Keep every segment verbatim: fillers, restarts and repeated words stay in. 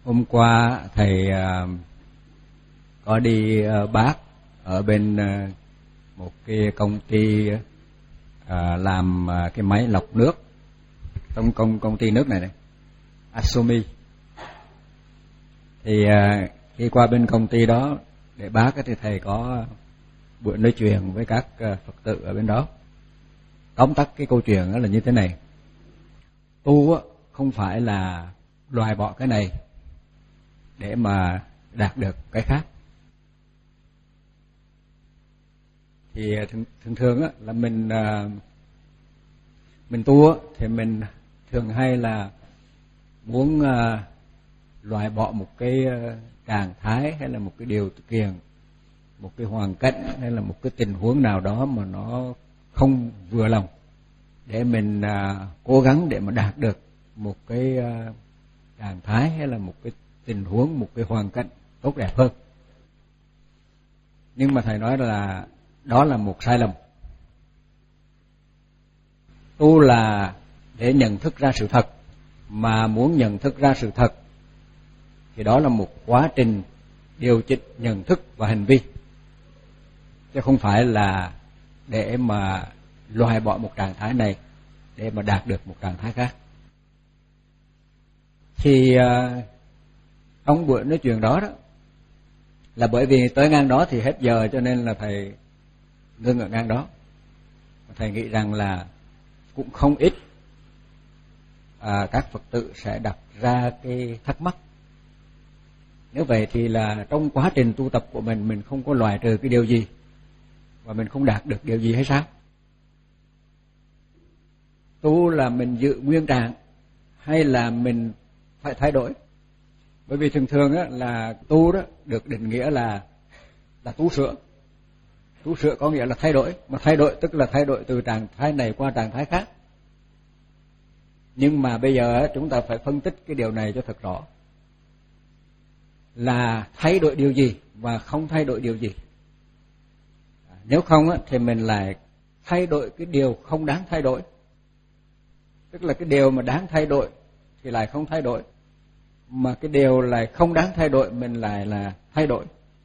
Hôm qua thầy uh, có đi uh, bác ở bên uh, một cái công ty uh, làm uh, cái máy lọc nước, trong công công ty nước này này, Asumi. Thì uh, khi qua bên công ty đó để bác thì thầy có buổi nói chuyện với các uh, Phật tử ở bên đó. Tóm tắt cái câu chuyện đó là như thế này: tu uh, không phải là loại bỏ cái này để mà đạt được cái khác. Thì thường thường, thường á, là mình mình tu á, thì mình thường hay là muốn uh, loại bỏ một cái uh, trạng thái hay là một cái điều kiện, một cái hoàn cảnh hay là một cái tình huống nào đó mà nó không vừa lòng, để mình uh, cố gắng để mà đạt được một cái uh, trạng thái hay là một cái tình huống, một cái hoàn cảnh tốt đẹp hơn. Nhưng mà thầy nói là đó là một sai lầm. Tu là để nhận thức ra sự thật, mà muốn nhận thức ra sự thật thì đó là một quá trình điều chỉnh nhận thức và hành vi, chứ không phải là để mà loại bỏ một trạng thái này để mà đạt được một trạng thái khác. Thì uh, trong buổi nói chuyện đó đó là bởi vì tới ngang đó thì hết giờ, cho nên là thầy ngưng ở ngang đó. Thầy nghĩ rằng là cũng không ít à, các Phật tử sẽ đặt ra cái thắc mắc. Nếu vậy thì là trong quá trình tu tập của mình, mình không có loại trừ cái điều gì và mình không đạt được điều gì hay sao? Tu là mình giữ nguyên trạng hay là mình phải thay đổi? Bởi vì thường thường á, là tu đó được định nghĩa là là tu sửa. Tu sửa có nghĩa là thay đổi, mà thay đổi tức là thay đổi từ trạng thái này qua trạng thái khác. Nhưng mà bây giờ chúng ta phải phân tích cái điều này cho thật rõ, là thay đổi điều gì và không thay đổi điều gì. Nếu không á, thì mình lại thay đổi cái điều không đáng thay đổi, tức là cái điều mà đáng thay đổi thì lại không thay đổi, mà cái điều lại không đáng thay đổi mình lại là thay đổi.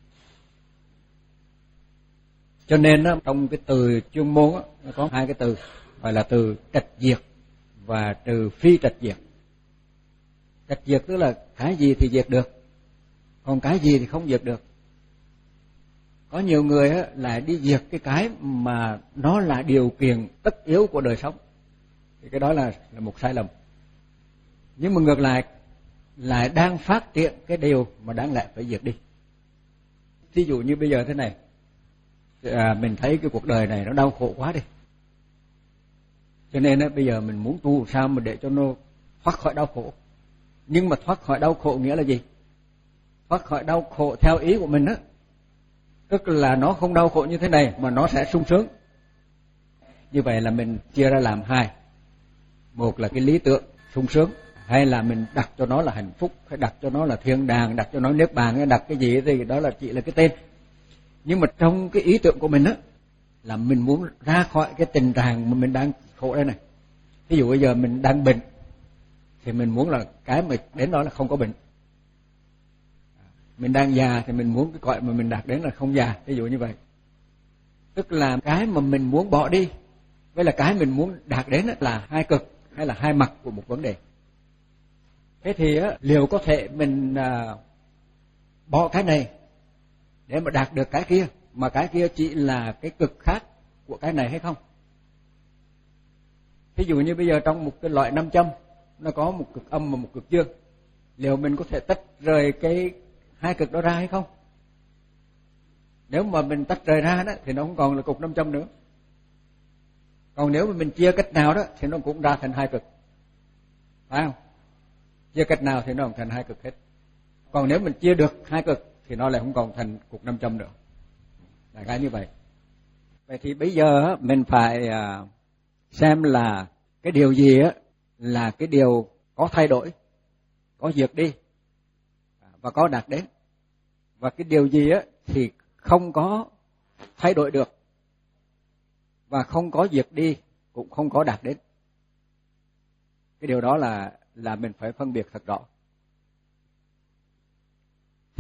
Cho nên đó, trong cái từ chuyên môn đó, nó có hai cái từ gọi là từ trạch diệt và từ phi trạch diệt. Trạch diệt tức là cái gì thì diệt được, còn cái gì thì không diệt được. Có nhiều người á, lại đi diệt cái cái mà nó là điều kiện tất yếu của đời sống, thì cái đó là, là một sai lầm. Nhưng mà ngược lại lại đang phát triển cái điều mà đáng lẽ phải diệt đi. Ví dụ như bây giờ thế này, à, mình thấy cái cuộc đời này nó đau khổ quá đi, cho nên á, bây giờ mình muốn tu sao mà để cho nó thoát khỏi đau khổ. Nhưng mà thoát khỏi đau khổ nghĩa là gì? Thoát khỏi đau khổ theo ý của mình á, tức là nó không đau khổ như thế này mà nó sẽ sung sướng. Như vậy là mình chia ra làm hai: một là cái lý tưởng sung sướng, hay là mình đặt cho nó là hạnh phúc, hay đặt cho nó là thiên đàng, đặt cho nó niết bàn, hay đặt cái gì thì đó là chỉ là cái tên. Nhưng mà trong cái ý tưởng của mình á, là mình muốn ra khỏi cái tình trạng mà mình đang khổ đây này. Ví dụ bây giờ mình đang bệnh thì mình muốn là cái mà đến đó là không có bệnh. Mình đang già thì mình muốn cái cõi mà mình đạt đến là không già, ví dụ như vậy. Tức là cái mà mình muốn bỏ đi với là cái mình muốn đạt đến là hai cực hay là hai mặt của một vấn đề. Thế thì á, liệu có thể mình à, bỏ cái này để mà đạt được cái kia, mà cái kia chỉ là cái cực khác của cái này hay không? Ví dụ như bây giờ trong một cái loại nam châm nó có một cực âm và một cực dương, liệu mình có thể tách rời cái hai cực đó ra hay không? Nếu mà mình tách rời ra đó thì nó không còn là cục nam châm nữa. Còn nếu mà mình chia cách nào đó thì nó cũng ra thành hai cực, phải không? Chia cách nào thì nó cũng thành hai cực hết. Còn nếu mình chia được hai cực thì nó lại không còn thành cục nam châm nữa. Là cái như vậy. Vậy thì bây giờ mình phải xem là cái điều gì á là cái điều có thay đổi, có diệt đi và có đạt đến, và cái điều gì á thì không có thay đổi được và không có diệt đi, cũng không có đạt đến. Cái điều đó là là mình phải phân biệt thật rõ.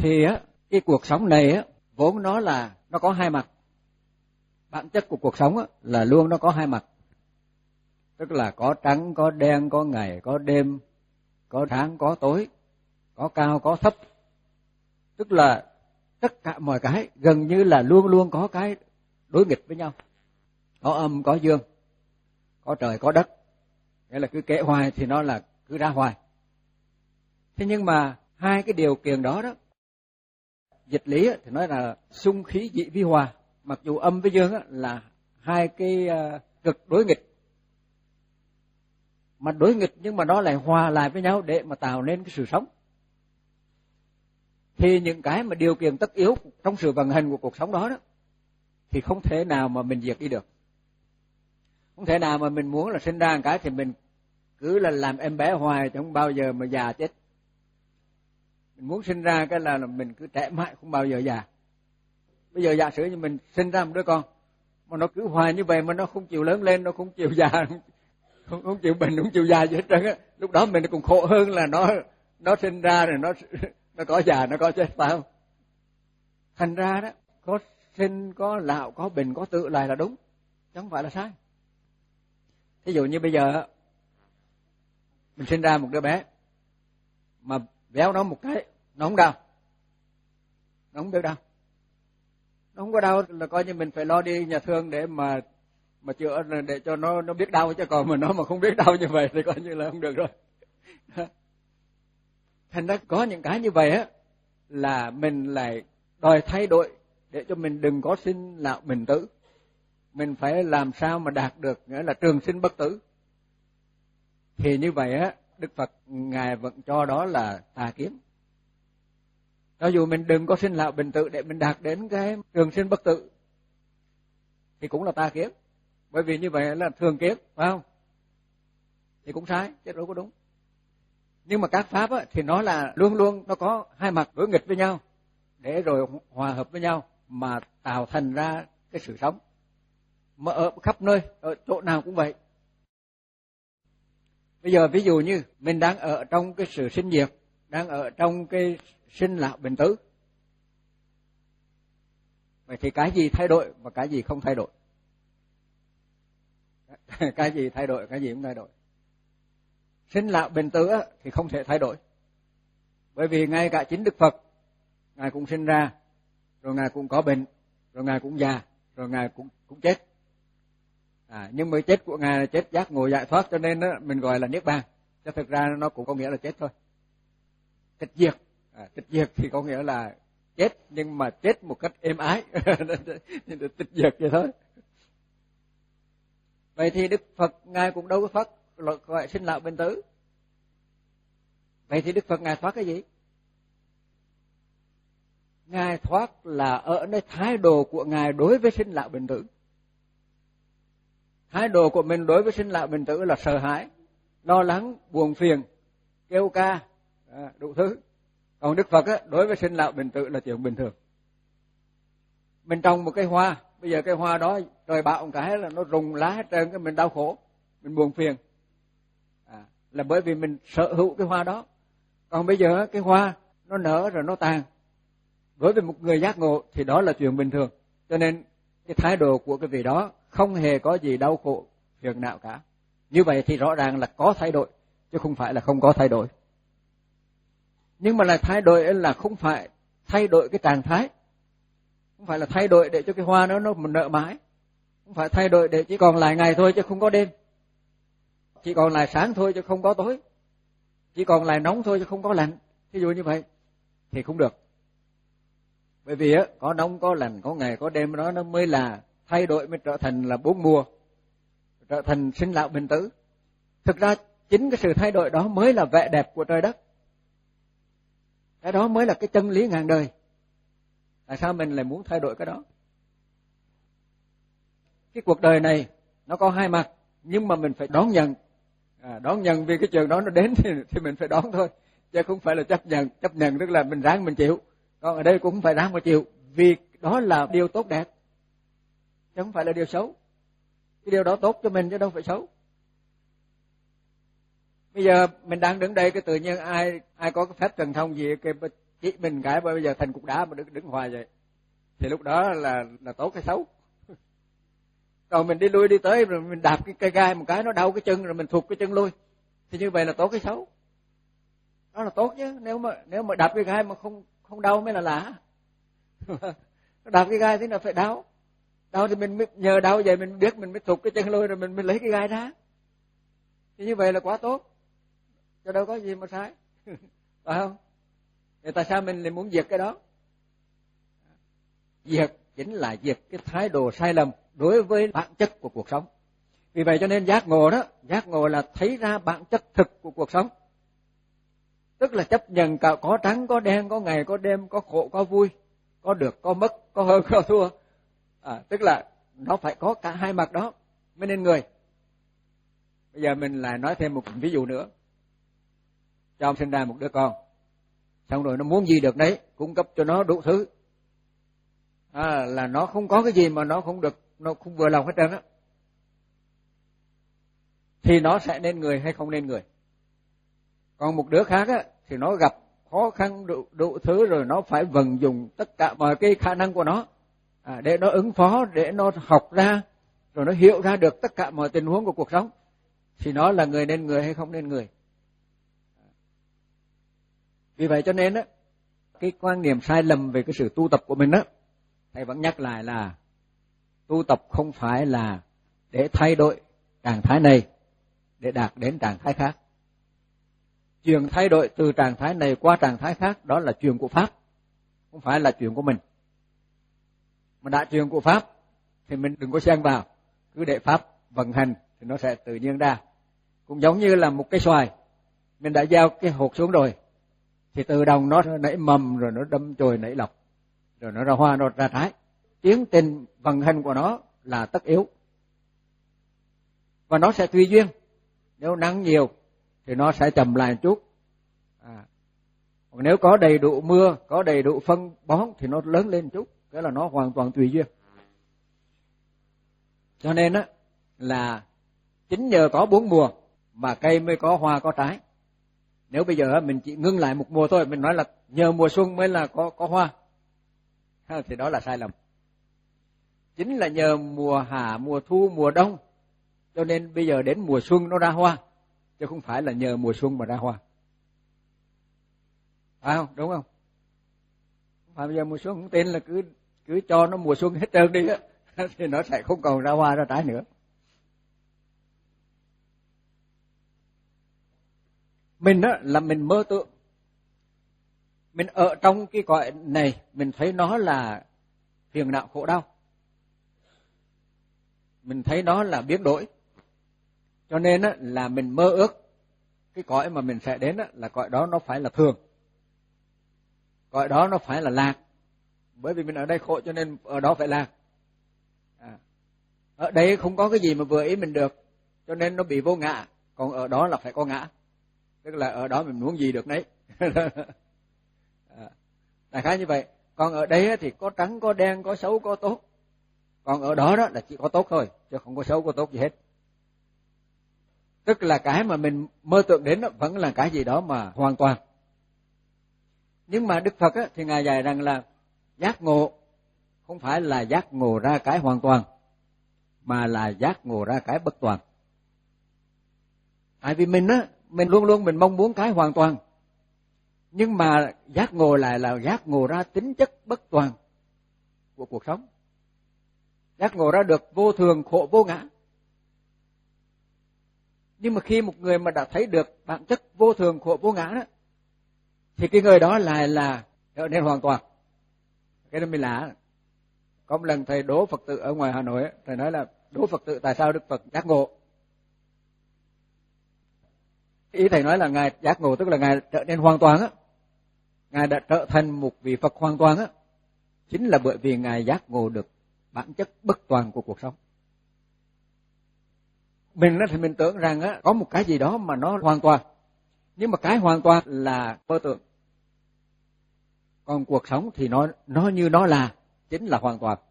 thì á cái cuộc sống này á vốn nó là nó có hai mặt. Bản chất của cuộc sống á là luôn nó có hai mặt. Tức là có trắng, có đen, có ngày, có đêm, có sáng, có tối, có cao, có thấp. Tức là tất cả mọi cái gần như là luôn luôn có cái đối nghịch với nhau. Có âm, có dương, có trời, có đất. Nghĩa là cứ kể hoài thì nó là cứ ra hoài. Thế nhưng mà hai cái điều kiện đó đó, dịch lý thì nói là xung khí dị vi hòa. Mặc dù âm với dương là hai cái cực đối nghịch, mà đối nghịch nhưng mà nó lại hòa lại với nhau để mà tạo nên cái sự sống. Thì những cái mà điều kiện tất yếu trong sự vận hành của cuộc sống đó đó thì không thể nào mà mình diệt đi được. Không thể nào mà mình muốn là sinh ra một cái thì mình cứ là làm em bé hoài chứ không bao giờ mà già chết. Mình muốn sinh ra cái là mình cứ trẻ mãi không bao giờ già. Bây giờ giả sử như mình sinh ra một đứa con mà nó cứ hoài như vậy mà nó không chịu lớn lên, nó không chịu già, không, không chịu bệnh, không chịu già gì hết trơn á. Lúc đó mình cũng khổ hơn là nó nó sinh ra rồi nó nó có già, nó có chết, phải không? Thành ra đó, có sinh, có lão, có bệnh, có tự lại là đúng, chứ không phải là sai. Ví dụ như bây giờ mình sinh ra một đứa bé mà véo nó một cái nó không đau, nó không biết đau, nó không có đau là coi như mình phải lo đi nhà thương để mà mà chữa, để cho nó nó biết đau, chứ còn mà nó mà không biết đau như vậy thì coi như là không được rồi. Thành ra có những cái như vậy á là mình lại đòi thay đổi để cho mình đừng có sinh lão bệnh tử. Mình phải làm sao mà đạt được nghĩa là trường sinh bất tử. Thì như vậy á, Đức Phật Ngài vẫn cho đó là tà kiến. Cho dù mình đừng có sinh lão bệnh tử để mình đạt đến cái trường sinh bất tử thì cũng là tà kiến. Bởi vì như vậy là thường kiến, phải không? Thì cũng sai, chứ đâu có đúng. Nhưng mà các pháp á, thì nó là luôn luôn nó có hai mặt đối nghịch với nhau để rồi hòa hợp với nhau mà tạo thành ra cái sự sống. Mà ở khắp nơi, ở chỗ nào cũng vậy. Bây giờ ví dụ như mình đang ở trong cái sự sinh diệt, đang ở trong cái sinh lão bệnh tử. Vậy thì cái gì thay đổi và cái gì không thay đổi? Cái gì thay đổi, cái gì không thay đổi? Sinh lão bệnh tử thì không thể thay đổi. Bởi vì ngay cả chính Đức Phật, Ngài cũng sinh ra, rồi Ngài cũng có bệnh, rồi Ngài cũng già, rồi Ngài cũng cũng chết. À, nhưng mà chết của Ngài là chết giác ngộ giải thoát, cho nên đó, mình gọi là niết bàn. Chứ thực ra nó cũng có nghĩa là chết thôi. Tịch diệt, à, tịch diệt thì có nghĩa là chết nhưng mà chết một cách êm ái, tịch diệt vậy thôi. Vậy thì Đức Phật Ngài cũng đâu có thoát gọi sinh lão bệnh tử. Vậy thì Đức Phật Ngài thoát cái gì? Ngài thoát là ở nơi thái độ của Ngài đối với sinh lão bệnh tử. Thái độ của mình đối với sinh lão bệnh tử là sợ hãi, lo lắng, buồn phiền, kêu ca, à, đủ thứ. Còn Đức Phật á, đối với sinh lão bệnh tử là chuyện bình thường. Mình trồng một cây hoa, bây giờ cây hoa đó trời bão một cái là nó rụng lá hết trơn, cái mình đau khổ, mình buồn phiền. À, là bởi vì mình sở hữu cái hoa đó. Còn bây giờ cái hoa nó nở rồi nó tàn. Đối với một người giác ngộ thì đó là chuyện bình thường. Cho nên cái thái độ của cái vị đó không hề có gì đau khổ, phiền não cả. Như vậy thì rõ ràng là có thay đổi, chứ không phải là không có thay đổi. Nhưng mà là thay đổi là không phải thay đổi cái trạng thái. Không phải là thay đổi để cho cái hoa nó nó nở mãi. Không phải thay đổi để chỉ còn lại ngày thôi chứ không có đêm. Chỉ còn lại sáng thôi chứ không có tối. Chỉ còn lại nóng thôi chứ không có lạnh. Ví dụ như vậy thì không được. Bởi vì á, có nóng, có lạnh, có ngày, có đêm đó nó mới là thay đổi, mới trở thành là bốn mùa, trở thành sinh lão bệnh tử. Thực ra chính cái sự thay đổi đó mới là vẻ đẹp của trời đất. Cái đó mới là cái chân lý ngàn đời. Tại sao mình lại muốn thay đổi cái đó? Cái cuộc đời này nó có hai mặt, nhưng mà mình phải đón nhận. À, đón nhận vì cái chuyện đó nó đến thì, thì mình phải đón thôi, chứ không phải là chấp nhận. Chấp nhận tức là mình ráng mình chịu. Còn ở đây cũng không phải ráng mà chịu, vì đó là điều tốt đẹp, chứ không phải là điều xấu. Cái điều đó tốt cho mình chứ đâu phải xấu. Bây giờ mình đang đứng đây, cái tự nhiên ai ai có cái phép thần thông gì, cái chỉ mình cái bây giờ thành cục đá mà đứng đứng hoài vậy, thì lúc đó là là tốt hay xấu? Còn mình đi lui đi tới rồi mình đạp cái cây gai một cái nó đau cái chân rồi mình thụt cái chân lui, thì như vậy là tốt hay xấu? Đó là tốt chứ, nếu mà nếu mà đạp cái gai mà không không đau mới là lạ. Đạp cái gai thế nào phải đau, đau thì mình mới, nhờ đau vậy mình biết mình mới thụt cái chân lui rồi mình mới lấy cái gai ra, thì như vậy là quá tốt, cho đâu có gì mà sai. Phải không? Thì tại sao mình lại muốn diệt cái đó? Diệt chính là diệt cái thái độ sai lầm đối với bản chất của cuộc sống. Vì vậy cho nên giác ngộ đó, giác ngộ là thấy ra bản chất thực của cuộc sống. Tức là chấp nhận cả có trắng, có đen, có ngày, có đêm, có khổ, có vui, có được, có mất, có hơn, có thua. À, tức là nó phải có cả hai mặt đó mới nên người. Bây giờ mình lại nói thêm một ví dụ nữa. Cho ông sinh ra một đứa con, xong rồi nó muốn gì được đấy, cung cấp cho nó đủ thứ. À, là nó không có cái gì mà nó không được, nó không vừa lòng hết trơn á. Thì nó sẽ nên người hay không nên người? Còn một đứa khác á, thì nó gặp khó khăn đủ, đủ thứ rồi nó phải vận dụng tất cả mọi cái khả năng của nó à, để nó ứng phó, để nó học ra, rồi nó hiểu ra được tất cả mọi tình huống của cuộc sống. Thì nó là người nên người hay không nên người? Vì vậy cho nên á, cái quan niệm sai lầm về cái sự tu tập của mình á, thầy vẫn nhắc lại là tu tập không phải là để thay đổi trạng thái này để đạt đến trạng thái khác. Chuyện thay đổi từ trạng thái này qua trạng thái khác đó là chuyện của Pháp, không phải là chuyện của mình. Mà đã chuyện của Pháp thì mình đừng có xen vào, cứ để Pháp vận hành thì nó sẽ tự nhiên ra. Cũng giống như là một cái xoài, mình đã gieo cái hột xuống rồi, thì tự động nó nảy mầm, rồi nó đâm chồi nảy lọc, rồi nó ra hoa, nó ra trái. Tiến trình vận hành của nó là tất yếu. Và nó sẽ tùy duyên. Nếu nắng nhiều thì nó sẽ chậm lại một chút. À. Còn nếu có đầy đủ mưa, có đầy đủ phân bón thì nó lớn lên một chút. Cái là nó hoàn toàn tùy duyên. Cho nên á, là chính nhờ có bốn mùa mà cây mới có hoa có trái. Nếu bây giờ mình chỉ ngưng lại một mùa thôi, mình nói là nhờ mùa xuân mới là có, có hoa, thì đó là sai lầm. Chính là nhờ mùa hạ, mùa thu, mùa đông, cho nên bây giờ đến mùa xuân nó ra hoa, chứ không phải là nhờ mùa xuân mà ra hoa. Phải không? Đúng không? Không phải bây giờ mùa xuân không tin là cứ cứ cho nó mùa xuân hết trơn đi á, thì nó sẽ không còn ra hoa ra trái nữa. Mình á là mình mơ tưởng, mình ở trong cái cõi này mình thấy nó là phiền não khổ đau, mình thấy nó là biến đổi, cho nên á là mình mơ ước cái cõi mà mình sẽ đến á là cõi đó nó phải là thường, cõi đó nó phải là lạc, bởi vì mình ở đây khổ cho nên ở đó phải lạc. À, ở đây không có cái gì mà vừa ý mình được, cho nên nó bị vô ngã, còn ở đó là phải có ngã, tức là ở đó mình muốn gì được đấy. À, đại khái như vậy. Còn ở đây thì có trắng, có đen, có xấu, có tốt. Còn ở đó đó là chỉ có tốt thôi, chứ không có xấu, có tốt gì hết. Tức là cái mà mình mơ tưởng đến đó vẫn là cái gì đó mà hoàn toàn. Nhưng mà Đức Phật á, thì Ngài dạy rằng là giác ngộ không phải là giác ngộ ra cái hoàn toàn, mà là giác ngộ ra cái bất toàn. Tại vì mình á, mình luôn luôn mình mong muốn cái hoàn toàn, nhưng mà giác ngộ lại là giác ngộ ra tính chất bất toàn của cuộc sống, giác ngộ ra được vô thường khổ vô ngã. Nhưng mà khi một người mà đã thấy được bản chất vô thường khổ vô ngã đó, thì cái người đó lại là trở nên hoàn toàn. Cái đó mới lạ. Có một lần thầy đố Phật tử ở ngoài Hà Nội, thầy nói là đố Phật tử tại sao Đức Phật giác ngộ. Ý thầy nói là Ngài giác ngộ tức là Ngài trở nên hoàn toàn á, Ngài đã trở thành một vị Phật hoàn toàn á, chính là bởi vì Ngài giác ngộ được bản chất bất toàn của cuộc sống. Mình thì mình tưởng rằng á có một cái gì đó mà nó hoàn toàn, nhưng mà cái hoàn toàn là mơ tưởng. Còn cuộc sống thì nó nó như nó là chính là hoàn toàn.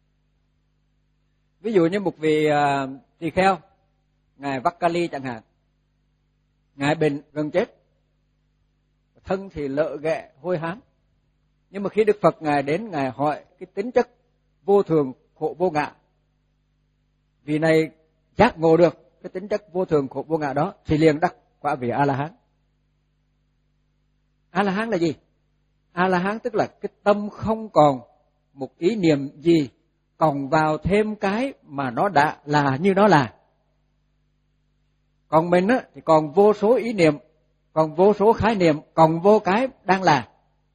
Ví dụ như một vị uh, tỳ kheo, ngài Vakali chẳng hạn, ngài bệnh gần chết, thân thì lợ ghẹ hôi hám, Nhưng mà khi Đức Phật Ngài đến, Ngài hỏi cái tính chất vô thường khổ vô ngã, vì này giác ngộ được cái tính chất vô thường khổ vô ngã đó thì liền đắc quả vị A La Hán. A La Hán là gì? A La Hán tức là cái tâm không còn một ý niệm gì còn vào thêm cái mà nó đã là như nó là. Còn mình á thì còn vô số ý niệm, còn vô số khái niệm, còn vô cái đang là.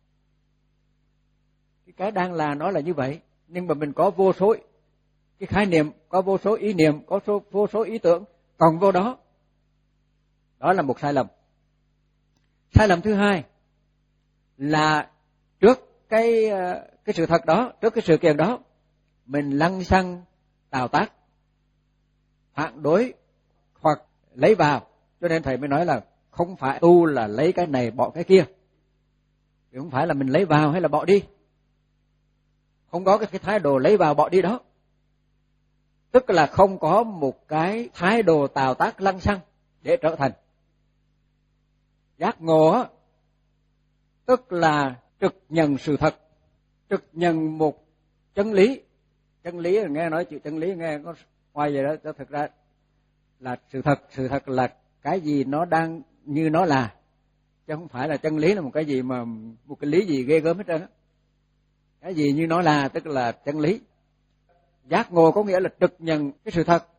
Cái cái đang là nó là như vậy, nhưng mà mình có vô số cái khái niệm, có vô số ý niệm, có số, vô số ý tưởng còn vô đó. Đó là một sai lầm. Sai lầm thứ hai là trước cái cái sự thật đó, trước cái sự kiện đó, mình lăng xăng tạo tác, phản đối hoặc lấy vào. Cho nên thầy mới nói là không phải tu là lấy cái này bỏ cái kia, thì không phải là mình lấy vào hay là bỏ đi, không có cái thái độ lấy vào bỏ đi đó. Tức là không có một cái thái độ tạo tác lăng xăng để trở thành. Giác ngộ á, tức là trực nhận sự thật, trực nhận một chân lý. Chân lý nghe nói chữ chân lý nghe có hoài vậy đó, cho thực ra là sự thật. Sự thật là cái gì nó đang như nó là, chứ không phải là chân lý là một cái gì mà một cái lý gì ghê gớm hết trơn á. Cái gì như nó là tức là chân lý. Giác ngộ có nghĩa là trực nhận cái sự thật.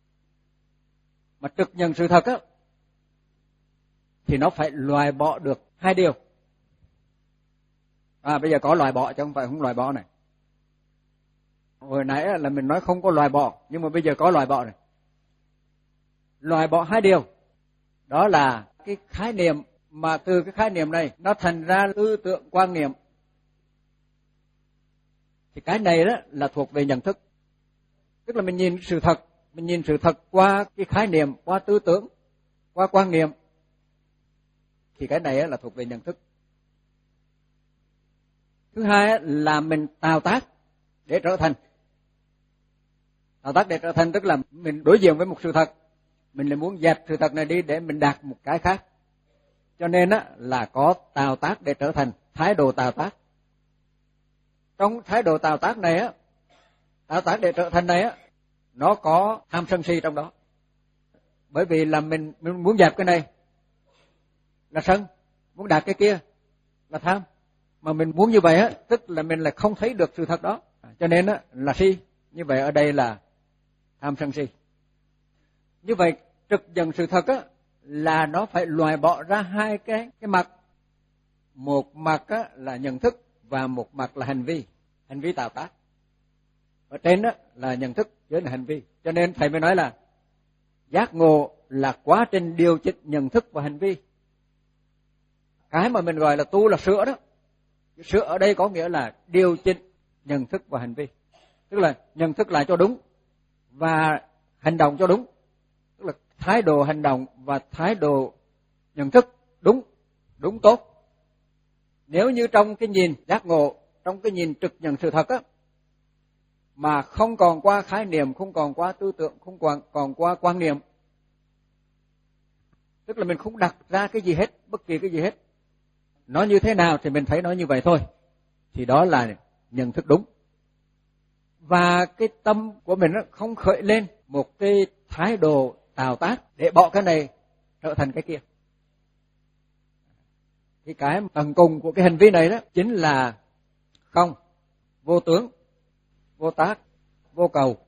Mà trực nhận sự thật á thì nó phải loại bỏ được hai điều. À bây giờ có loại bỏ chứ không phải không loại bỏ này. Hồi nãy là mình nói không có loại bỏ, nhưng mà bây giờ có loại bỏ này. Loại bỏ hai điều. Đó là cái khái niệm, mà từ cái khái niệm này nó thành ra tư tưởng quan niệm. Thì cái này đó là thuộc về nhận thức. Tức là mình nhìn sự thật, mình nhìn sự thật qua cái khái niệm, qua tư tưởng, qua quan niệm. Thì cái này là thuộc về nhận thức. Thứ hai là mình tạo tác để trở thành. Tạo tác để trở thành tức là mình đối diện với một sự thật, mình lại muốn dẹp sự thật này đi để mình đạt một cái khác. Cho nên á là có tạo tác để trở thành, thái độ tạo tác. Trong thái độ tạo tác này á, tạo tác để trở thành này á, nó có tham sân si trong đó. Bởi vì là mình, mình muốn dẹp cái này là sân, muốn đạt cái kia là tham. Mà mình muốn như vậy á, tức là mình lại không thấy được sự thật đó. Cho nên á là si. Như vậy ở đây là tham sân si. Như vậy trực nhận sự thật á là nó phải loại bỏ ra hai cái cái mặt. Một mặt á là nhận thức và một mặt là hành vi, hành vi tạo tác. Ở trên á là nhận thức, dưới là hành vi. Cho nên thầy mới nói là giác ngộ là quá trình điều chỉnh nhận thức và hành vi. Cái mà mình gọi là tu là sửa đó. Sửa ở đây có nghĩa là điều chỉnh nhận thức và hành vi. Tức là nhận thức lại cho đúng và hành động cho đúng. Tức là thái độ hành động và thái độ nhận thức đúng, đúng tốt. Nếu như trong cái nhìn giác ngộ, trong cái nhìn trực nhận sự thật á, mà không còn qua khái niệm, không còn qua tư tưởng, không còn, còn qua quan niệm, tức là mình không đặt ra cái gì hết, bất kỳ cái gì hết. Nó như thế nào thì mình thấy nó như vậy thôi. Thì đó là nhận thức đúng. Và cái tâm của mình không khởi lên một cái thái độ tạo tác để bỏ cái này trở thành cái kia. Thì cái tầng cùng của cái hành vi này đó chính là không, vô tướng, vô tác, vô cầu.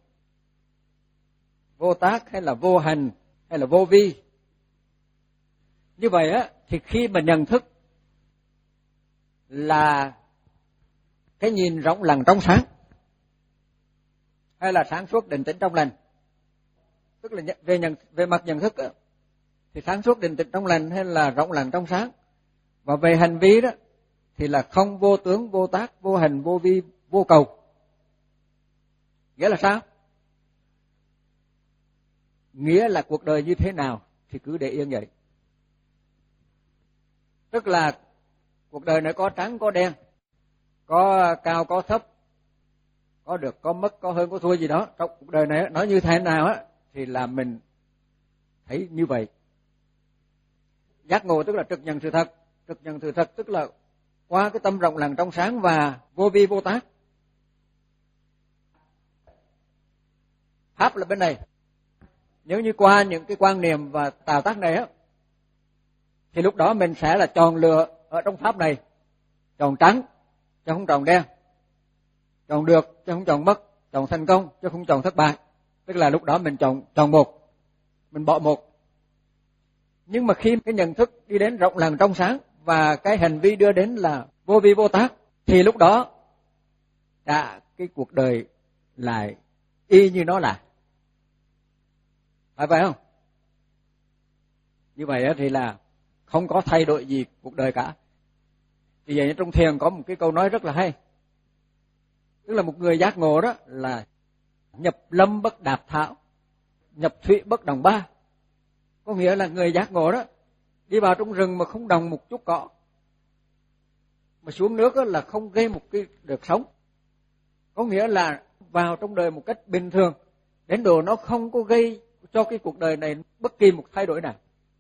Vô tác hay là vô hành hay là vô vi. Như vậy á thì khi mà nhận thức là cái nhìn rộng lặng trong sáng, hay là sáng suốt định tĩnh trong lành. Tức là về nhận về mặt nhận thức á, thì sáng suốt định tĩnh trong lành hay là rộng lặng trong sáng. Và về hành vi đó thì là không, vô tướng, vô tác, vô hành, vô vi, vô cầu. Nghĩa là sao? Nghĩa là cuộc đời như thế nào thì cứ để yên vậy. Tức là cuộc đời này có trắng có đen, có cao có thấp, có được có mất, có hơn có thua gì đó. Trong cuộc đời này nói như thế nào á thì là mình thấy như vậy. Giác ngộ tức là trực nhận sự thật. Trực nhận sự thật tức là qua cái tâm rộng lặng trong sáng và vô vi vô tác. Pháp là bên này. Nếu như qua những cái quan niệm và tạo tác này á, thì lúc đó mình sẽ là chọn lựa ở trong Pháp này, chọn trắng chứ không chọn đen, chọn được chứ không chọn mất, chọn thành công chứ không chọn thất bại. Tức là lúc đó mình chọn chọn một, mình bỏ một. Nhưng mà khi cái nhận thức đi đến rộng lặng trong sáng và cái hành vi đưa đến là vô vi vô tác, thì lúc đó đã cái cuộc đời lại y như nó là. Phải vậy không? Như vậy thì là không có thay đổi gì cuộc đời cả. Vì vậy trong thiền có một cái câu nói rất là hay. Tức là một người giác ngộ đó là nhập lâm bất đạp thảo, nhập thủy bất đồng ba. Có nghĩa là người giác ngộ đó đi vào trong rừng mà không đồng một chút cỏ, mà xuống nước là không gây một cái đợt sóng. Có nghĩa là vào trong đời một cách bình thường, đến độ nó không có gây cho cái cuộc đời này bất kỳ một thay đổi nào.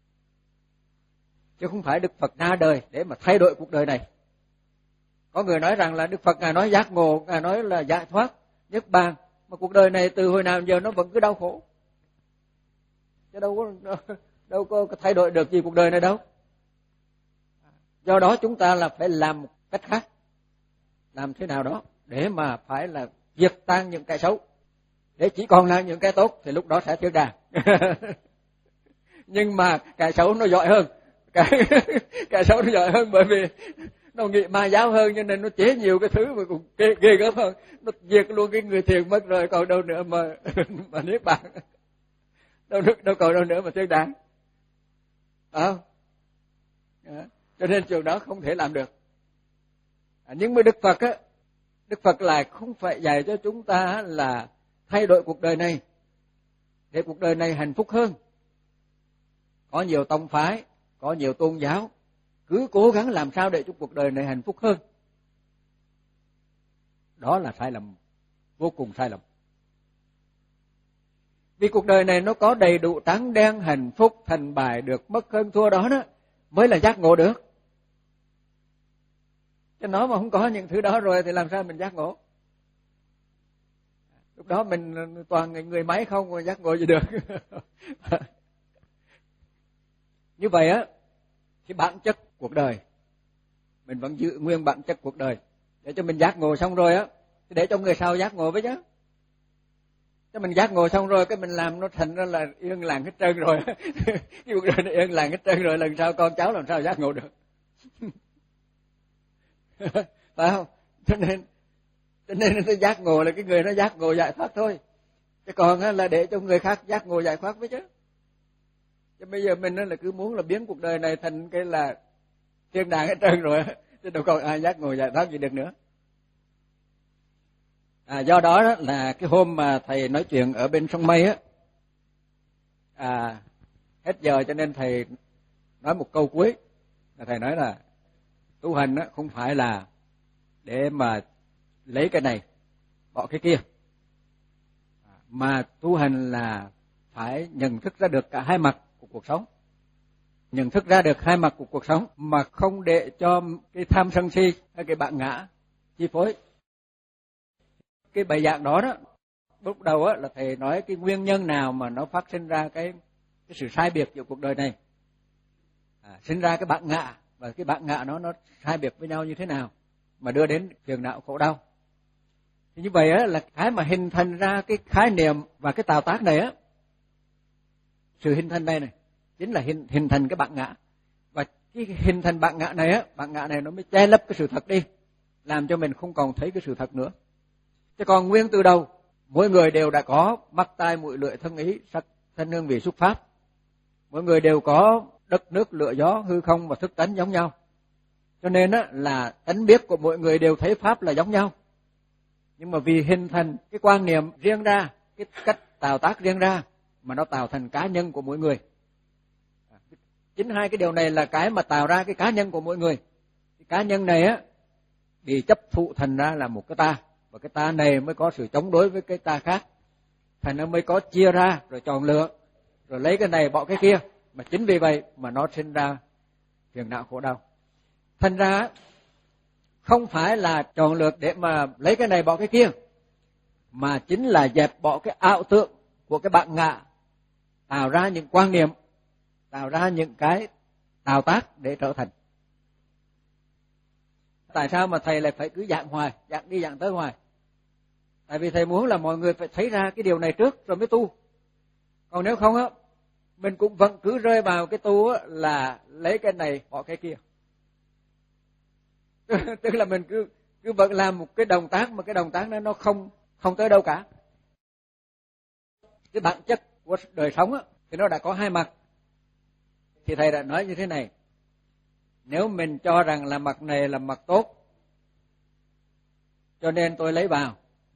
Chứ không phải Đức Phật ra đời để mà thay đổi cuộc đời này. Có người nói rằng là Đức Phật Ngài nói giác ngộ, Ngài nói là giải thoát, niết bàn, mà cuộc đời này từ hồi nào giờ nó vẫn cứ đau khổ. Chứ đâu có, đâu có thay đổi được gì cuộc đời này đâu. Do đó chúng ta là phải làm một cách khác. Làm thế nào đó để mà phải là diệt tan những cái xấu, để chỉ còn lại những cái tốt, thì lúc đó sẽ thiên đàng. Nhưng mà cái xấu nó giỏi hơn. Cái, cái xấu nó giỏi hơn bởi vì nó nghĩ ma giáo hơn, cho nên nó chế nhiều cái thứ mà cũng ghê, ghê gớm hơn. Nó diệt luôn cái người thiền mất rồi, còn đâu nữa mà mà niết bàn. Đâu, đâu còn đâu nữa mà thiên đàng. À, cho nên chuyện đó không thể làm được. À, nhưng mà Đức Phật á, Đức Phật lại không phải dạy cho chúng ta là thay đổi cuộc đời này để cuộc đời này hạnh phúc hơn. Có nhiều tông phái, có nhiều tôn giáo cứ cố gắng làm sao để cho cuộc đời này hạnh phúc hơn. Đó là sai lầm, vô cùng sai lầm. Vì cuộc đời này nó có đầy đủ trắng đen, hạnh phúc, thành bại, được mất hơn thua đó đó mới là giác ngộ được. Chứ nó mà không có những thứ đó rồi thì làm sao mình giác ngộ? Lúc đó mình toàn người máy không, mà giác ngộ gì được. Như vậy á, cái bản chất cuộc đời mình vẫn giữ nguyên bản chất cuộc đời, để cho mình giác ngộ xong rồi á, để cho người sau giác ngộ với chứ. Cho mình giác ngộ xong rồi cái mình làm nó thành ra là yên lặng hết trơn rồi. Cái cuộc đời này yên lặng hết trơn rồi, lần sau con cháu làm sao giác ngộ được? Phải không? Cho nên cho nên nó giác ngộ là cái người nó giác ngộ giải thoát thôi. Chứ còn là để cho người khác giác ngộ giải thoát với chứ. Chứ bây giờ mình là cứ muốn là biến cuộc đời này thành cái là thiên đàng hết trơn rồi, chứ đâu còn ai giác ngộ giải thoát gì được nữa. À, do đó, đó là cái hôm mà thầy nói chuyện ở bên sông Mây á, à, hết giờ cho nên thầy nói một câu cuối, là thầy nói là tu hành á không phải là để mà lấy cái này bỏ cái kia, mà tu hành là phải nhận thức ra được cả hai mặt của cuộc sống, nhận thức ra được hai mặt của cuộc sống mà không để cho cái tham sân si hay cái bản ngã chi phối. Cái bài giảng đó đó, lúc đầu á là thầy nói cái nguyên nhân nào mà nó phát sinh ra cái cái sự sai biệt giữa cuộc đời này, à, sinh ra cái bản ngã, và cái bản ngã nó nó sai biệt với nhau như thế nào mà đưa đến phiền não khổ đau. Thì như vậy á là cái mà hình thành ra cái khái niệm và cái tạo tác này á, sự hình thành này này chính là hình hình thành cái bản ngã, và cái hình thành bản ngã này á, bản ngã này nó mới che lấp cái sự thật đi, làm cho mình không còn thấy cái sự thật nữa. Chứ còn nguyên từ đầu mỗi người đều đã có mắt tai mũi lưỡi thân ý sắc thân hương vị xúc pháp, mỗi người đều có đất nước lửa gió hư không và thức tánh giống nhau, cho nên á là tánh biết của mỗi người đều thấy pháp là giống nhau. Nhưng mà vì hình thành cái quan niệm riêng ra, cái cách tạo tác riêng ra, mà nó tạo thành cá nhân của mỗi người. Chính hai cái điều này là cái mà tạo ra cái cá nhân của mỗi người. Cái cá nhân này á bị chấp thụ thành ra là một cái ta, và cái ta này mới có sự chống đối với cái ta khác, thành nó mới có chia ra rồi chọn lựa, rồi lấy cái này bỏ cái kia, mà chính vì vậy mà nó sinh ra phiền não khổ đau. Thành ra không phải là chọn lược để mà lấy cái này bỏ cái kia, mà chính là dẹp bỏ cái ảo tưởng của cái bản ngã, tạo ra những quan niệm, tạo ra những cái tạo tác để trở thành. Tại sao mà thầy lại phải cứ giảng hoài, giảng đi giảng tới hoài? Tại vì thầy muốn là mọi người phải thấy ra cái điều này trước rồi mới tu. Còn nếu không á, mình cũng vẫn cứ rơi vào cái tu á, là lấy cái này bỏ cái kia. Tức là mình cứ cứ vẫn làm một cái động tác mà cái động tác đó nó không không tới đâu cả. Cái bản chất của đời sống á, thì nó đã có hai mặt. Thì thầy đã nói như thế này: nếu mình cho rằng là mặt này là mặt tốt, cho nên tôi lấy vào,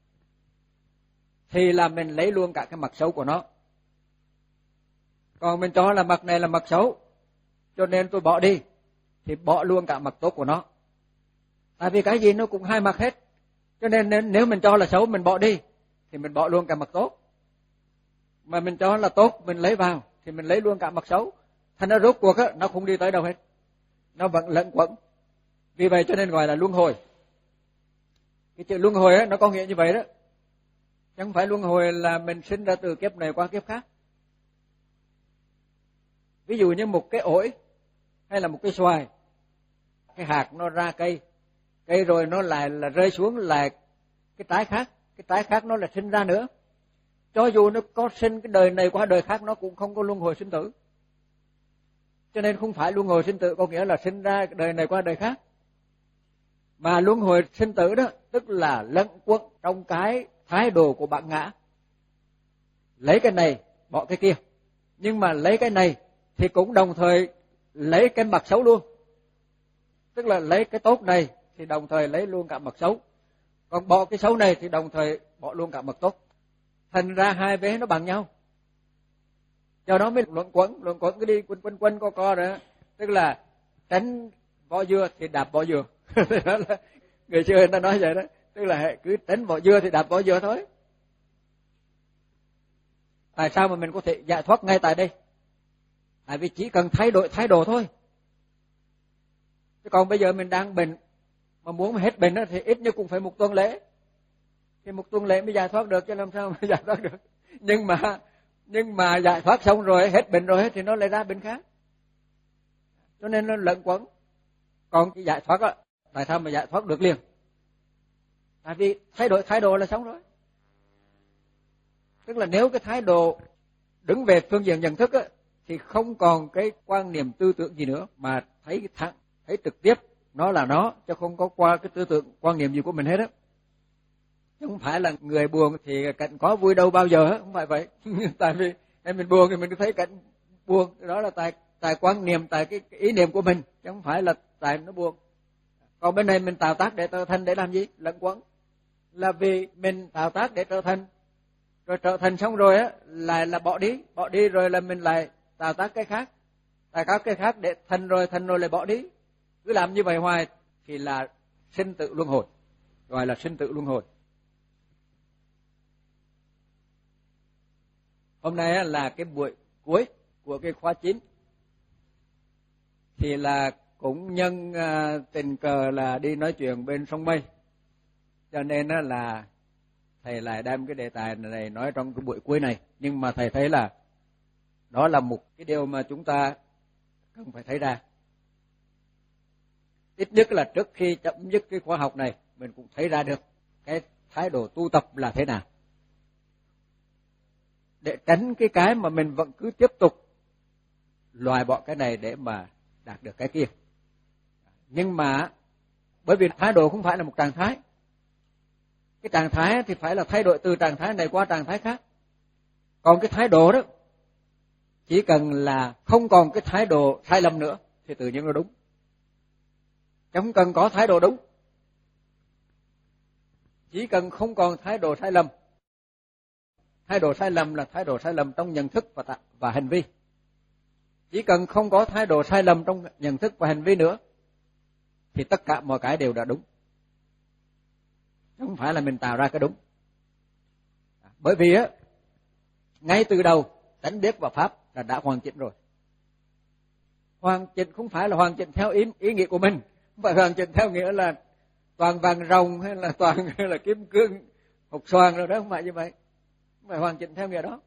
thì là mình lấy luôn cả cái mặt xấu của nó. Còn mình cho là mặt này là mặt xấu, cho nên tôi bỏ đi, thì bỏ luôn cả mặt tốt của nó. Tại vì cái gì nó cũng hai mặt hết. Cho nên nếu mình cho là xấu mình bỏ đi, thì mình bỏ luôn cả mặt tốt. Mà mình cho là tốt mình lấy vào, thì mình lấy luôn cả mặt xấu. Thành ra rốt cuộc á, nó không đi tới đâu hết, nó vẫn lẫn quẩn. Vì vậy cho nên gọi là luân hồi. Cái chữ luân hồi á, nó có nghĩa như vậy đó. Chứ không phải luân hồi là mình sinh ra từ kiếp này qua kiếp khác. Ví dụ như một cái ổi hay là một cái xoài, cái hạt nó ra cây, cây rồi nó lại là rơi xuống lại cái trái khác, cái trái khác nó lại sinh ra nữa. Cho dù nó có sinh cái đời này qua đời khác, nó cũng không có luân hồi sinh tử. Cho nên không phải luân hồi sinh tử có nghĩa là sinh ra đời này qua đời khác. Mà luân hồi sinh tử đó tức là lẫn quẩn trong cái thái độ của bản ngã. Lấy cái này bỏ cái kia. Nhưng mà lấy cái này thì cũng đồng thời lấy cái mặt xấu luôn. Tức là lấy cái tốt này thì đồng thời lấy luôn cả mặt xấu. Còn bỏ cái xấu này thì đồng thời bỏ luôn cả mặt tốt. Thành ra hai vế nó bằng nhau. Do đó mới luẩn quẩn, luẩn quẩn cứ đi quanh quanh quanh co co rồi. Tức là tránh vỏ dưa thì đạp vỏ dừa. Đó là người xưa người ta nói vậy đó. Tức là cứ tránh vỏ dưa thì đạp vỏ dừa thôi. Tại sao mà mình có thể giải thoát ngay tại đây? Tại vì chỉ cần thay đổi thái độ thôi. Chứ còn bây giờ mình đang bệnh, mà muốn mà hết bệnh thì ít nhất cũng phải một tuần lễ. Thì một tuần lễ mới giải thoát được, chứ làm sao mà giải thoát được. Nhưng mà nhưng mà giải thoát xong rồi, hết bệnh rồi thì nó lại ra bệnh khác. Cho nên nó lẫn quẩn. Còn cái giải thoát á, tại sao mà giải thoát được liền? Tại vì thay đổi thái độ là xong rồi. Tức là nếu cái thái độ đứng về phương diện nhận thức á, thì không còn cái quan niệm tư tưởng gì nữa, mà thấy thẳng, thấy trực tiếp nó là nó, chứ không có qua cái tư tưởng quan niệm gì của mình hết á. Chứ không phải là người buồn thì cạnh có vui đâu bao giờ, không phải vậy. Tại vì em mình buồn thì mình thấy cạnh buồn, đó là tại tại quan niệm, tại cái, cái ý niệm của mình, chứ không phải là tại nó buồn. Còn bên này mình tạo tác để trở thành để làm gì? Lẫn quẩn. Là vì mình tạo tác để trở thành, rồi trở thành xong rồi á lại là bỏ đi, bỏ đi rồi là mình lại tạo tác cái khác, tạo tác cái khác để thành rồi thành rồi lại bỏ đi. Cứ làm như vậy hoài thì là sinh tử luân hồi, gọi là sinh tử luân hồi. Hôm nay là cái buổi cuối của cái khóa chín, thì là cũng nhân uh, tình cờ là đi nói chuyện bên sông Mây, cho nên là thầy lại đem cái đề tài này nói trong cái buổi cuối này. Nhưng mà thầy thấy là đó là một cái điều mà chúng ta cần phải thấy ra. Ít nhất là trước khi chấm dứt cái khóa học này, mình cũng thấy ra được cái thái độ tu tập là thế nào, để tránh cái cái mà mình vẫn cứ tiếp tục loại bỏ cái này để mà đạt được cái kia. Nhưng mà bởi vì thái độ không phải là một trạng thái. Cái trạng thái thì phải là thay đổi từ trạng thái này qua trạng thái khác. Còn cái thái độ đó, chỉ cần là không còn cái thái độ sai lầm nữa thì tự nhiên nó đúng. Chứ không cần có thái độ đúng. Chỉ cần không còn thái độ sai lầm. Thái độ sai lầm là thái độ sai lầm trong nhận thức và, và hành vi. Chỉ cần không có thái độ sai lầm trong nhận thức và hành vi nữa thì tất cả mọi cái đều đã đúng. Không phải là mình tạo ra cái đúng. Bởi vì á, ngay từ đầu tánh biết và pháp là đã hoàn chỉnh rồi. Hoàn chỉnh không phải là hoàn chỉnh theo ý, ý nghĩa của mình, không phải hoàn chỉnh theo nghĩa là toàn vàng rồng hay là toàn hay là kim cương hột xoàn rồi đó, không phải như vậy. Không phải hoàn chỉnh theo nghĩa đó.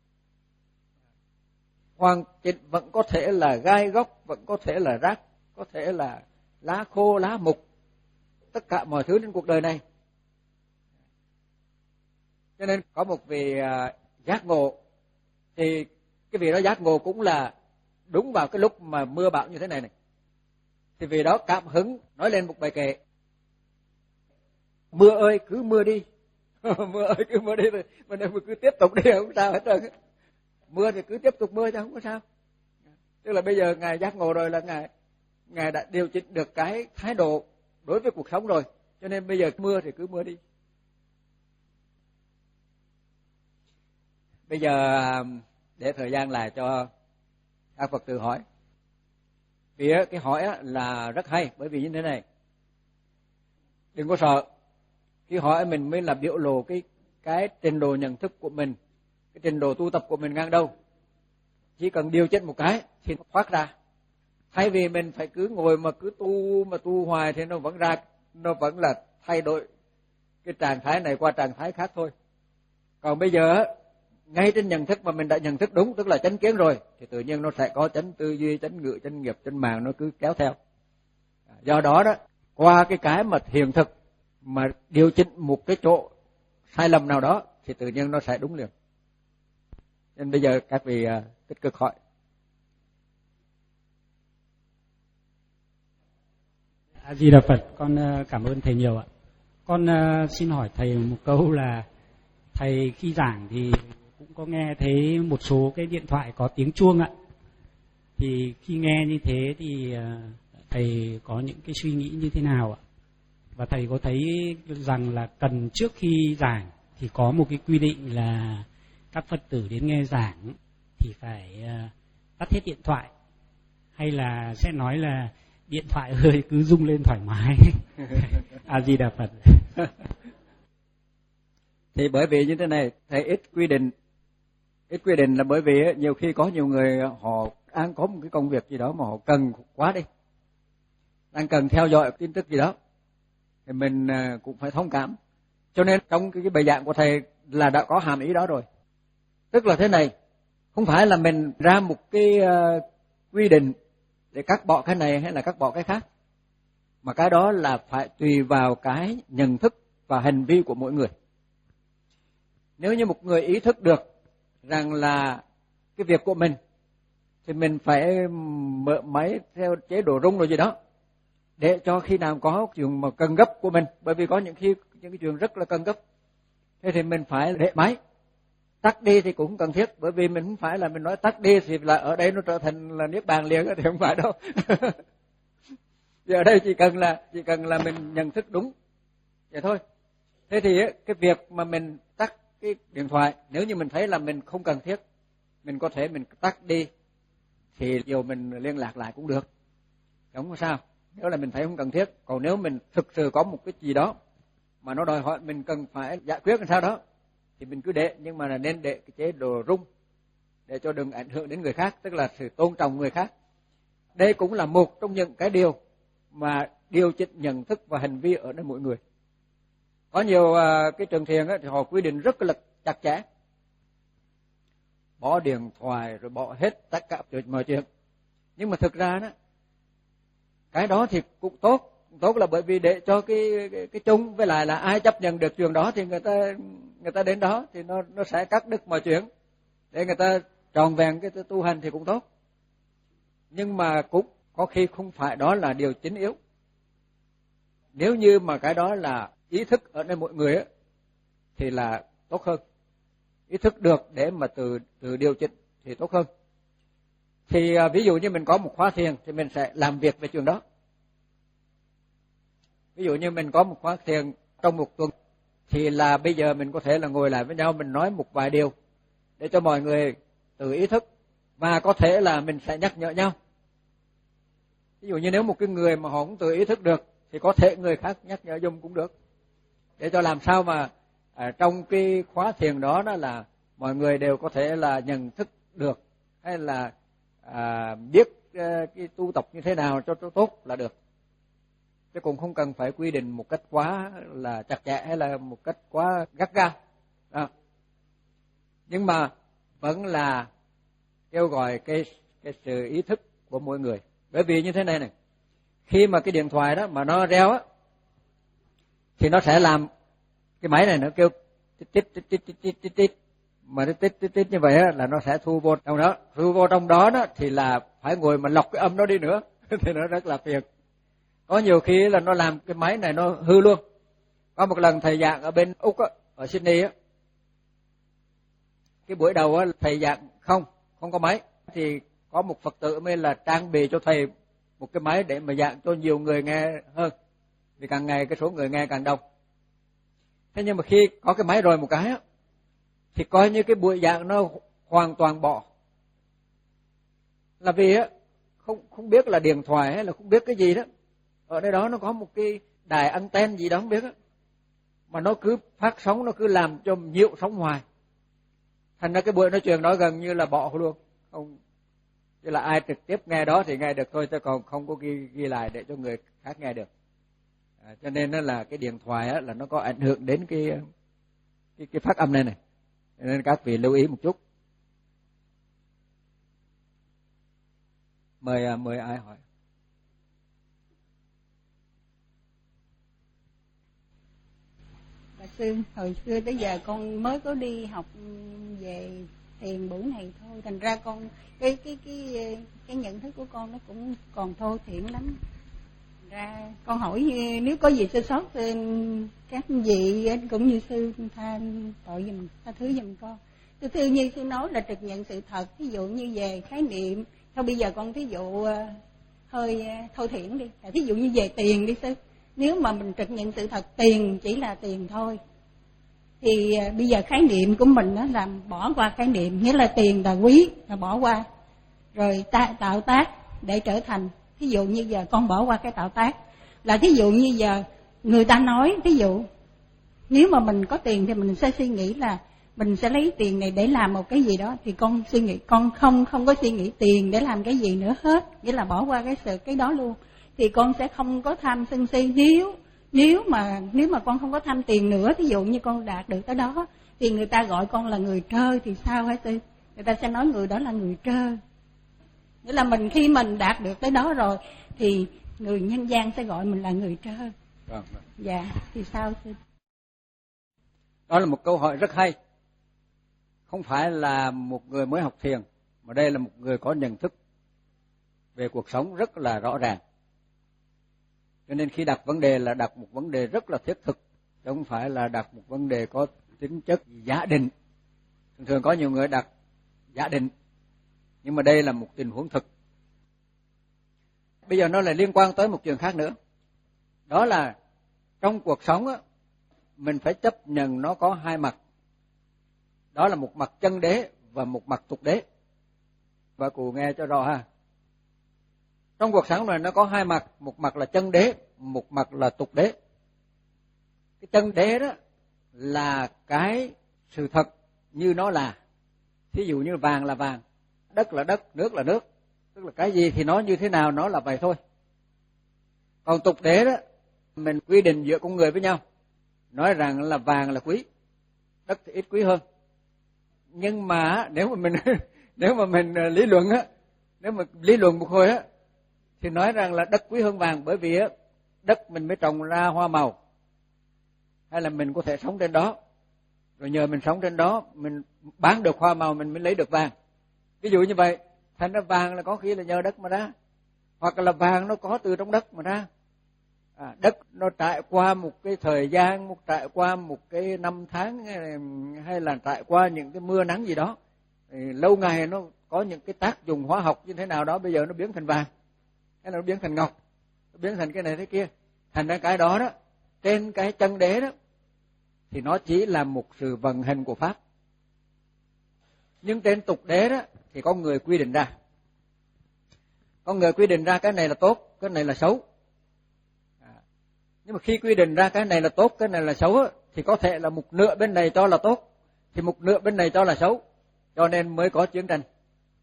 Hoàn chỉnh vẫn có thể là gai góc, vẫn có thể là rác, có thể là lá khô, lá mục, tất cả mọi thứ trên cuộc đời này. Cho nên có một vị uh, giác ngộ, thì cái vị đó giác ngộ cũng là đúng vào cái lúc mà mưa bão như thế này này. Thì vì đó cảm hứng nói lên một bài kệ: mưa ơi cứ mưa đi. Mưa ơi cứ mưa đi, mà nếu cứ tiếp tục đi không sao hết trơn. Mưa thì cứ tiếp tục mưa chứ không có sao. Tức là bây giờ ngài giác ngộ rồi, là ngài ngài đã điều chỉnh được cái thái độ đối với cuộc sống rồi, cho nên bây giờ mưa thì cứ mưa đi. Bây giờ để thời gian lại cho các Phật tử hỏi. Vì cái hỏi là rất hay, bởi vì như thế này, đừng có sợ. Khi hỏi mình mới là biểu lộ cái cái trình độ nhận thức của mình, cái trình độ tu tập của mình ngang đâu. Chỉ cần điều chỉnh một cái thì nó thoát ra. Thay vì mình phải cứ ngồi mà cứ tu mà tu hoài thì nó vẫn ra, nó vẫn là thay đổi cái trạng thái này qua trạng thái khác thôi. Còn bây giờ ngay trên nhận thức mà mình đã nhận thức đúng, tức là chánh kiến rồi, thì tự nhiên nó sẽ có chánh tư duy, chánh ngữ, chánh nghiệp, chánh mạng, nó cứ kéo theo. Do đó đó, qua cái cái mà hiện thực mà điều chỉnh một cái chỗ sai lầm nào đó thì tự nhiên nó sẽ đúng liền. Nên bây giờ các vị uh, tích cực hỏi. A Di Đà Phật, con uh, cảm ơn thầy nhiều ạ. Con uh, xin hỏi thầy một câu là thầy khi giảng thì cũng có nghe thấy một số cái điện thoại có tiếng chuông ạ. Thì khi nghe như thế thì uh, thầy có những cái suy nghĩ như thế nào ạ? Và thầy có thấy rằng là cần trước khi giảng thì có một cái quy định là các Phật tử đến nghe giảng thì phải uh, tắt hết điện thoại, hay là sẽ nói là điện thoại ơi cứ rung lên thoải mái? A Di Đà Phật. Thì bởi vì như thế này, thầy ít quy định. Ít quy định là bởi vì nhiều khi có nhiều người họ đang có một cái công việc gì đó mà họ cần quá đi, đang cần theo dõi tin tức gì đó, thì mình cũng phải thông cảm. Cho nên trong cái bài giảng của thầy là đã có hàm ý đó rồi. Tức là thế này, không phải là mình ra một cái uh, quy định để cắt bỏ cái này hay là cắt bỏ cái khác, mà cái đó là phải tùy vào cái nhận thức và hành vi của mỗi người. Nếu như một người ý thức được rằng là cái việc của mình thì mình phải mở máy theo chế độ rung rồi gì đó, để cho khi nào có chuyện mà cần gấp của mình, bởi vì có những khi những cái chuyện rất là cần gấp, thế thì mình phải để máy. Tắt đi thì cũng cần thiết, bởi vì mình không phải là mình nói tắt đi thì là ở đây nó trở thành là niết bàn liền, thì không phải đâu. Giờ ở đây chỉ cần là chỉ cần là mình nhận thức đúng vậy thôi. Thế thì cái việc mà mình tắt cái điện thoại, nếu như mình thấy là mình không cần thiết, mình có thể mình tắt đi, thì dù mình liên lạc lại cũng được, không có sao. Nếu là mình thấy không cần thiết. Còn nếu mình thực sự có một cái gì đó mà nó đòi hỏi mình cần phải giải quyết làm sao đó, thì mình cứ để, nhưng mà là nên để cái chế độ rung, để cho đừng ảnh hưởng đến người khác, tức là sự tôn trọng người khác. Đây cũng là một trong những cái điều mà điều chỉnh nhận thức và hành vi ở nơi mỗi người. Có nhiều uh, cái trường thiền ấy, thì họ quy định rất là chặt chẽ, bỏ điện thoại rồi bỏ hết tất cả mọi chuyện. Nhưng mà thực ra đó, cái đó thì cũng tốt. Tốt là bởi vì để cho cái cái, cái chung, với lại là ai chấp nhận được chuyện đó thì người ta người ta đến đó thì nó nó sẽ cắt đứt mọi chuyện, để người ta tròn vẹn cái tu hành thì cũng tốt. Nhưng mà cũng có khi không phải đó là điều chính yếu. Nếu như mà cái đó là ý thức ở nơi mọi người ấy, thì là tốt hơn. Ý thức được để mà từ từ điều chỉnh thì tốt hơn. Thì ví dụ như mình có một khóa thiền thì mình sẽ làm việc về chuyện đó. Ví dụ như mình có một khóa thiền trong một tuần, thì là bây giờ mình có thể là ngồi lại với nhau, mình nói một vài điều để cho mọi người tự ý thức, và có thể là mình sẽ nhắc nhở nhau. Ví dụ như nếu một cái người mà họ cũng tự ý thức được thì có thể người khác nhắc nhở giùm cũng được, để cho làm sao mà à, trong cái khóa thiền đó đó là mọi người đều có thể là nhận thức được, hay là à, biết à, cái tu tập như thế nào cho tốt là được. chứ cũng không cần phải quy định một cách quá là chặt chẽ hay là một cách quá gắt gao. Đó. Nhưng mà vẫn là kêu gọi cái cái sự ý thức của mỗi người. Bởi vì như thế này này, khi mà cái điện thoại đó mà nó reo á, thì nó sẽ làm cái máy này nó kêu tít tít tít tít tít tít tít tít, mà nó tít tít tít như vậy á, là nó sẽ thu vô trong đó, thu vô trong đó đó thì là phải ngồi mà lọc cái âm đó đi nữa thì nó rất là phiền. Có nhiều khi là nó làm cái máy này nó hư luôn. Có một lần thầy giảng ở bên Úc á, ở Sydney á, cái buổi đầu á thầy giảng không không có máy, thì có một Phật tử mới là trang bị cho thầy một cái máy để mà giảng cho nhiều người nghe hơn, vì càng ngày cái số người nghe càng đông. Thế nhưng mà khi có cái máy rồi một cái á, thì coi như cái buổi giảng nó hoàn toàn bỏ. Là vì á không không biết là điện thoại hay là không biết cái gì đó, ở đây đó nó có một cái đài anten gì đó không biết á, mà nó cứ phát sóng, nó cứ làm cho nhiễu sóng hoài. Thành ra cái buổi nói chuyện đó gần như là bỏ luôn, không, chứ là ai trực tiếp nghe đó thì nghe được thôi, chứ còn không có ghi ghi lại để cho người khác nghe được. À, cho nên đó là cái điện thoại á, là nó có ảnh hưởng đến cái cái cái phát âm này này, cho nên các vị lưu ý một chút. Mời mời ai hỏi. Bà sư, hồi xưa tới giờ con mới có đi học về thiền buổi này thôi, thành ra con cái cái cái cái nhận thức của con nó cũng còn thô thiển lắm. Thành ra con hỏi nếu có gì sơ sót các vị cũng như sư tha tội giùm, tha thứ giùm con. Thưa thư như sư nói là trực nhận sự thật, ví dụ như về khái niệm. Thôi bây giờ con thí dụ hơi thô thiển đi, thí dụ như về tiền đi sư. Nếu mà mình trực nhận sự thật tiền chỉ là tiền thôi, thì bây giờ khái niệm của mình đó là bỏ qua khái niệm, nghĩa là tiền là quý, là bỏ qua. Rồi ta, tạo tác để trở thành, thí dụ như giờ con bỏ qua cái tạo tác, là thí dụ như giờ người ta nói, thí dụ nếu mà mình có tiền thì mình sẽ suy nghĩ là mình sẽ lấy tiền này để làm một cái gì đó, thì con suy nghĩ, con không không có suy nghĩ tiền để làm cái gì nữa hết, nghĩa là bỏ qua cái sự cái đó luôn. Thì con sẽ không có tham sân si. Nếu nếu mà nếu mà con không có tham tiền nữa, ví dụ như con đạt được tới đó, thì người ta gọi con là người trơ thì sao hả sư? Người ta sẽ nói người đó là người trơ. Nghĩa là mình khi mình đạt được tới đó rồi thì người nhân gian sẽ gọi mình là người trơ. Vâng, vâng. Dạ, thì sao sư? Đó là một câu hỏi rất hay. Không phải là một người mới học thiền, mà đây là một người có nhận thức về cuộc sống rất là rõ ràng. Cho nên khi đặt vấn đề là đặt một vấn đề rất là thiết thực, chứ không phải là đặt một vấn đề có tính chất giả định. Thường thường có nhiều người đặt giả định, nhưng mà đây là một tình huống thực. Bây giờ nó lại liên quan tới một chuyện khác nữa. Đó là trong cuộc sống á, mình phải chấp nhận nó có hai mặt. Đó là một mặt chân đế và một mặt tục đế. Và cụ nghe cho rõ ha. Trong cuộc sống này nó có hai mặt, một mặt là chân đế, một mặt là tục đế. Cái chân đế đó là cái sự thật như nó là. Thí dụ như vàng là vàng, đất là đất, nước là nước. Tức là cái gì thì nó như thế nào nó là vậy thôi. Còn tục đế đó, mình quy định giữa con người với nhau. Nói rằng là vàng là quý, đất thì ít quý hơn. Nhưng mà nếu mà mình nếu mà mình lý luận á, nếu mà lý luận một hồi á, thì nói rằng là đất quý hơn vàng, bởi vì á, đất mình mới trồng ra hoa màu, hay là mình có thể sống trên đó, rồi nhờ mình sống trên đó, mình bán được hoa màu mình mới lấy được vàng. Ví dụ như vậy, thành ra vàng là có khi là nhờ đất mà ra, hoặc là vàng nó có từ trong đất mà ra. À, đất nó trải qua một cái thời gian, một trải qua một cái năm tháng, hay là trải qua những cái mưa nắng gì đó, thì lâu ngày nó có những cái tác dụng hóa học như thế nào đó, bây giờ nó biến thành vàng, hay là nó biến thành ngọc, nó biến thành cái này thế kia. Thành ra cái đó đó, trên cái chân đế đó, thì nó chỉ là một sự vận hành của pháp. Nhưng trên tục đế đó, thì có người quy định ra. Có người quy định ra cái này là tốt, cái này là xấu. Nhưng mà khi quy định ra cái này là tốt, cái này là xấu á, thì có thể là một nửa bên này cho là tốt, thì một nửa bên này cho là xấu, cho nên mới có chiến tranh.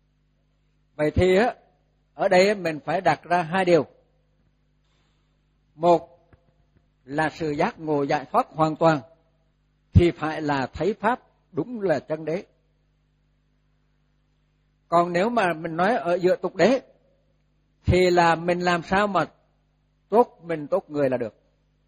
Vậy thì á, ở đây mình phải đặt ra hai điều. Một là sự giác ngộ giải thoát hoàn toàn thì phải là thấy pháp đúng là chân đế. Còn nếu mà mình nói ở giữa tục đế thì là mình làm sao mà tốt mình tốt người là được.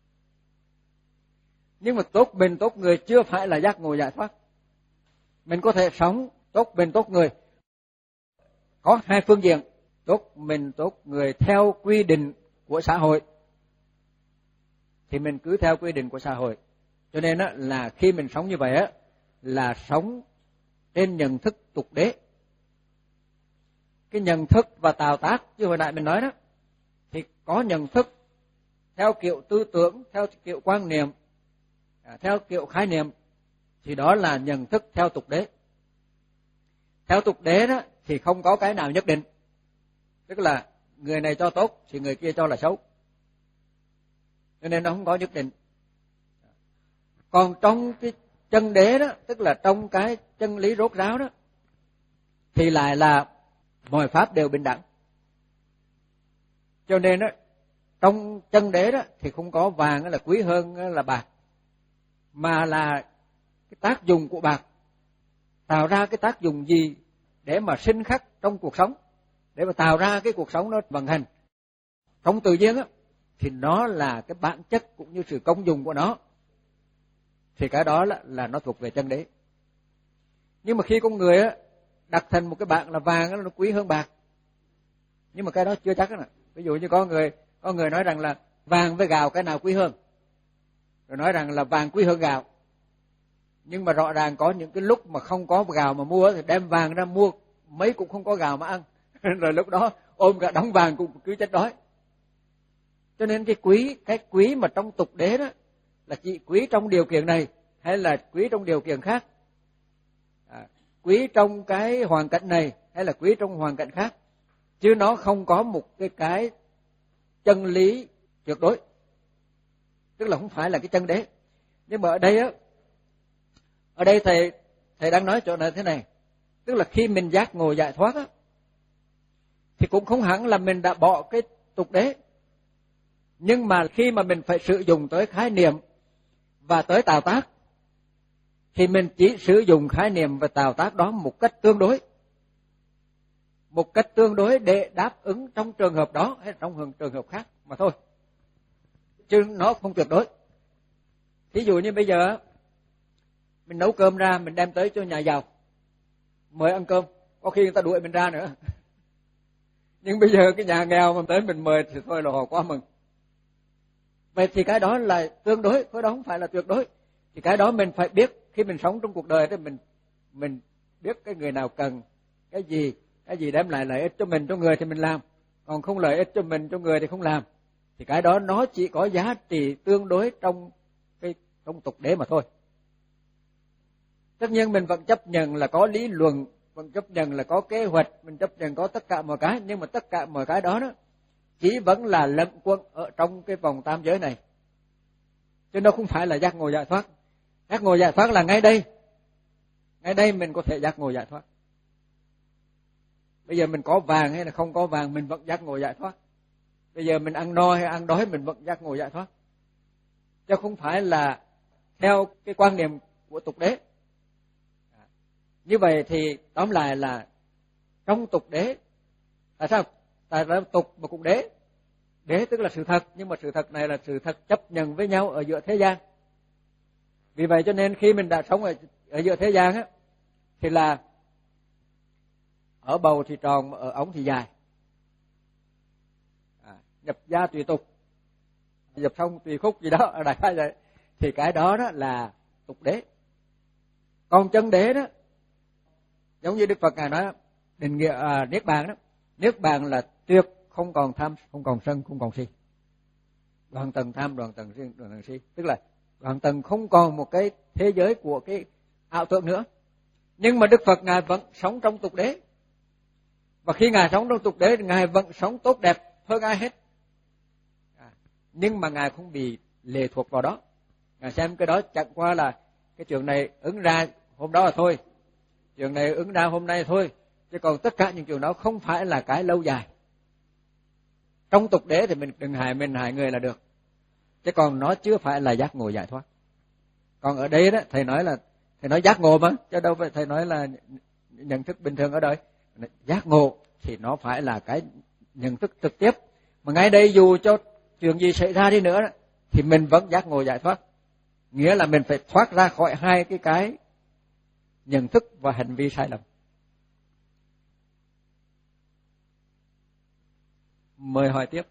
Nhưng mà tốt mình tốt người chưa phải là giác ngộ giải thoát. Mình có thể sống tốt mình tốt người. Có hai phương diện, tốt mình tốt người theo quy định của xã hội thì mình cứ theo quy định của xã hội. Cho nên á, là khi mình sống như vậy á, là sống trên nhận thức tục đế. Cái nhận thức và tạo tác như hồi nãy mình nói đó, thì có nhận thức theo kiểu tư tưởng, theo kiểu quan niệm, theo kiểu khái niệm, thì đó là nhận thức theo tục đế. Theo tục đế đó thì không có cái nào nhất định, tức là người này cho tốt thì người kia cho là xấu, cho nên nó không có nhất định. Còn trong cái chân đế đó, tức là trong cái chân lý rốt ráo đó, thì lại là mọi pháp đều bình đẳng. Cho nên đó, trong chân đế đó thì không có vàng là quý hơn là bạc, mà là cái tác dụng của bạc tạo ra cái tác dụng gì để mà sinh khắc trong cuộc sống, để mà tạo ra cái cuộc sống nó vận hành. Trong tự nhiên á, thì nó là cái bản chất cũng như sự công dụng của nó, thì cái đó là, là nó thuộc về chân đế. Nhưng mà khi con người á, đặt thành một cái bảng là vàng á, nó quý hơn bạc, nhưng mà cái đó chưa chắc đó. Ví dụ như có người có người nói rằng là vàng với gạo cái nào quý hơn, rồi nói rằng là vàng quý hơn gạo. Nhưng mà rõ ràng có những cái lúc mà không có gạo mà mua thì đem vàng ra mua mấy cũng không có gạo mà ăn rồi lúc đó ôm cả đống vàng cũng cứ chết đói. Cho nên cái quý cái quý mà trong tục đế đó là chỉ quý trong điều kiện này hay là quý trong điều kiện khác, à, quý trong cái hoàn cảnh này hay là quý trong hoàn cảnh khác, chứ nó không có một cái cái chân lý tuyệt đối, tức là không phải là cái chân đế. Nhưng mà ở đây á, ở đây thầy thầy đang nói chỗ này thế này, tức là khi mình giác ngộ giải thoát á, thì cũng không hẳn là mình đã bỏ cái tục đế, nhưng mà khi mà mình phải sử dụng tới khái niệm và tới tạo tác, thì mình chỉ sử dụng khái niệm và tạo tác đó một cách tương đối, một cách tương đối để đáp ứng trong trường hợp đó hay trong trường hợp khác mà thôi, chứ nó không tuyệt đối. Ví dụ như bây giờ mình nấu cơm ra, mình đem tới cho nhà giàu mời ăn cơm, có khi người ta đuổi mình ra nữa. Nhưng bây giờ cái nhà nghèo mà tới mình mời thì thôi là họ quá mừng. Vậy thì cái đó là tương đối, cái đó không phải là tuyệt đối. Thì cái đó mình phải biết, khi mình sống trong cuộc đời thì mình mình biết cái người nào cần cái gì, cái gì đem lại lợi ích cho mình, cho người thì mình làm, còn không lợi ích cho mình, cho người thì không làm. Thì cái đó nó chỉ có giá trị tương đối trong cái trong tục đế mà thôi. Tất nhiên mình vẫn chấp nhận là có lý luận, vẫn chấp nhận là có kế hoạch, mình chấp nhận có tất cả mọi cái, nhưng mà tất cả mọi cái đó đó chỉ vẫn là lẫn quẩn ở trong cái vòng tam giới này, chứ nó không phải là giác ngộ giải thoát. Giác ngộ giải thoát là ngay đây, ngay đây mình có thể giác ngộ giải thoát. Bây giờ mình có vàng hay là không có vàng mình vẫn giác ngộ giải thoát. Bây giờ mình ăn no hay ăn đói mình vẫn giác ngộ giải thoát, chứ không phải là theo cái quan niệm của tục đế. Như vậy thì tóm lại là trong tục đế, tại sao? Tại sao tục mà cũng đế? Đế tức là sự thật, nhưng mà sự thật này là sự thật chấp nhận với nhau ở giữa thế gian. Vì vậy cho nên khi mình đã sống ở, ở giữa thế gian á, thì là ở bầu thì tròn, ở ống thì dài, à, nhập gia tùy tục, nhập thông tùy khúc gì đó, ở đại khái vậy. Thì cái đó đó là tục đế. Còn chân đế đó, giống như Đức Phật ngài nói định nghĩa à, niết bàn đó, niết bàn là tuyệt không còn tham, không còn sân, không còn si, đoạn tầng tham, đoạn tầng riêng, đoạn tầng si, tức là đoạn tầng không còn một cái thế giới của cái ảo tưởng nữa. Nhưng mà Đức Phật ngài vẫn sống trong tục đế, và khi ngài sống trong tục đế thì ngài vẫn sống tốt đẹp hơn ai hết, à, nhưng mà ngài không bị lệ thuộc vào đó. Ngài xem cái đó chẳng qua là cái chuyện này ứng ra hôm đó là thôi, chuyện này ứng ra hôm nay thôi, chứ còn tất cả những chuyện đó không phải là cái lâu dài. Trong tục đế thì mình đừng hại mình hại người là được, chứ còn nó chưa phải là giác ngộ giải thoát. Còn ở đây đó thầy nói là thầy nói giác ngộ mà, chứ đâu phải thầy nói là nhận thức bình thường ở đời. Giác ngộ thì nó phải là cái nhận thức trực tiếp, mà ngay đây dù cho chuyện gì xảy ra đi nữa đó, thì mình vẫn giác ngộ giải thoát. Nghĩa là mình phải thoát ra khỏi hai cái cái nhận thức và hành vi sai lầm. Mời hỏi tiếp.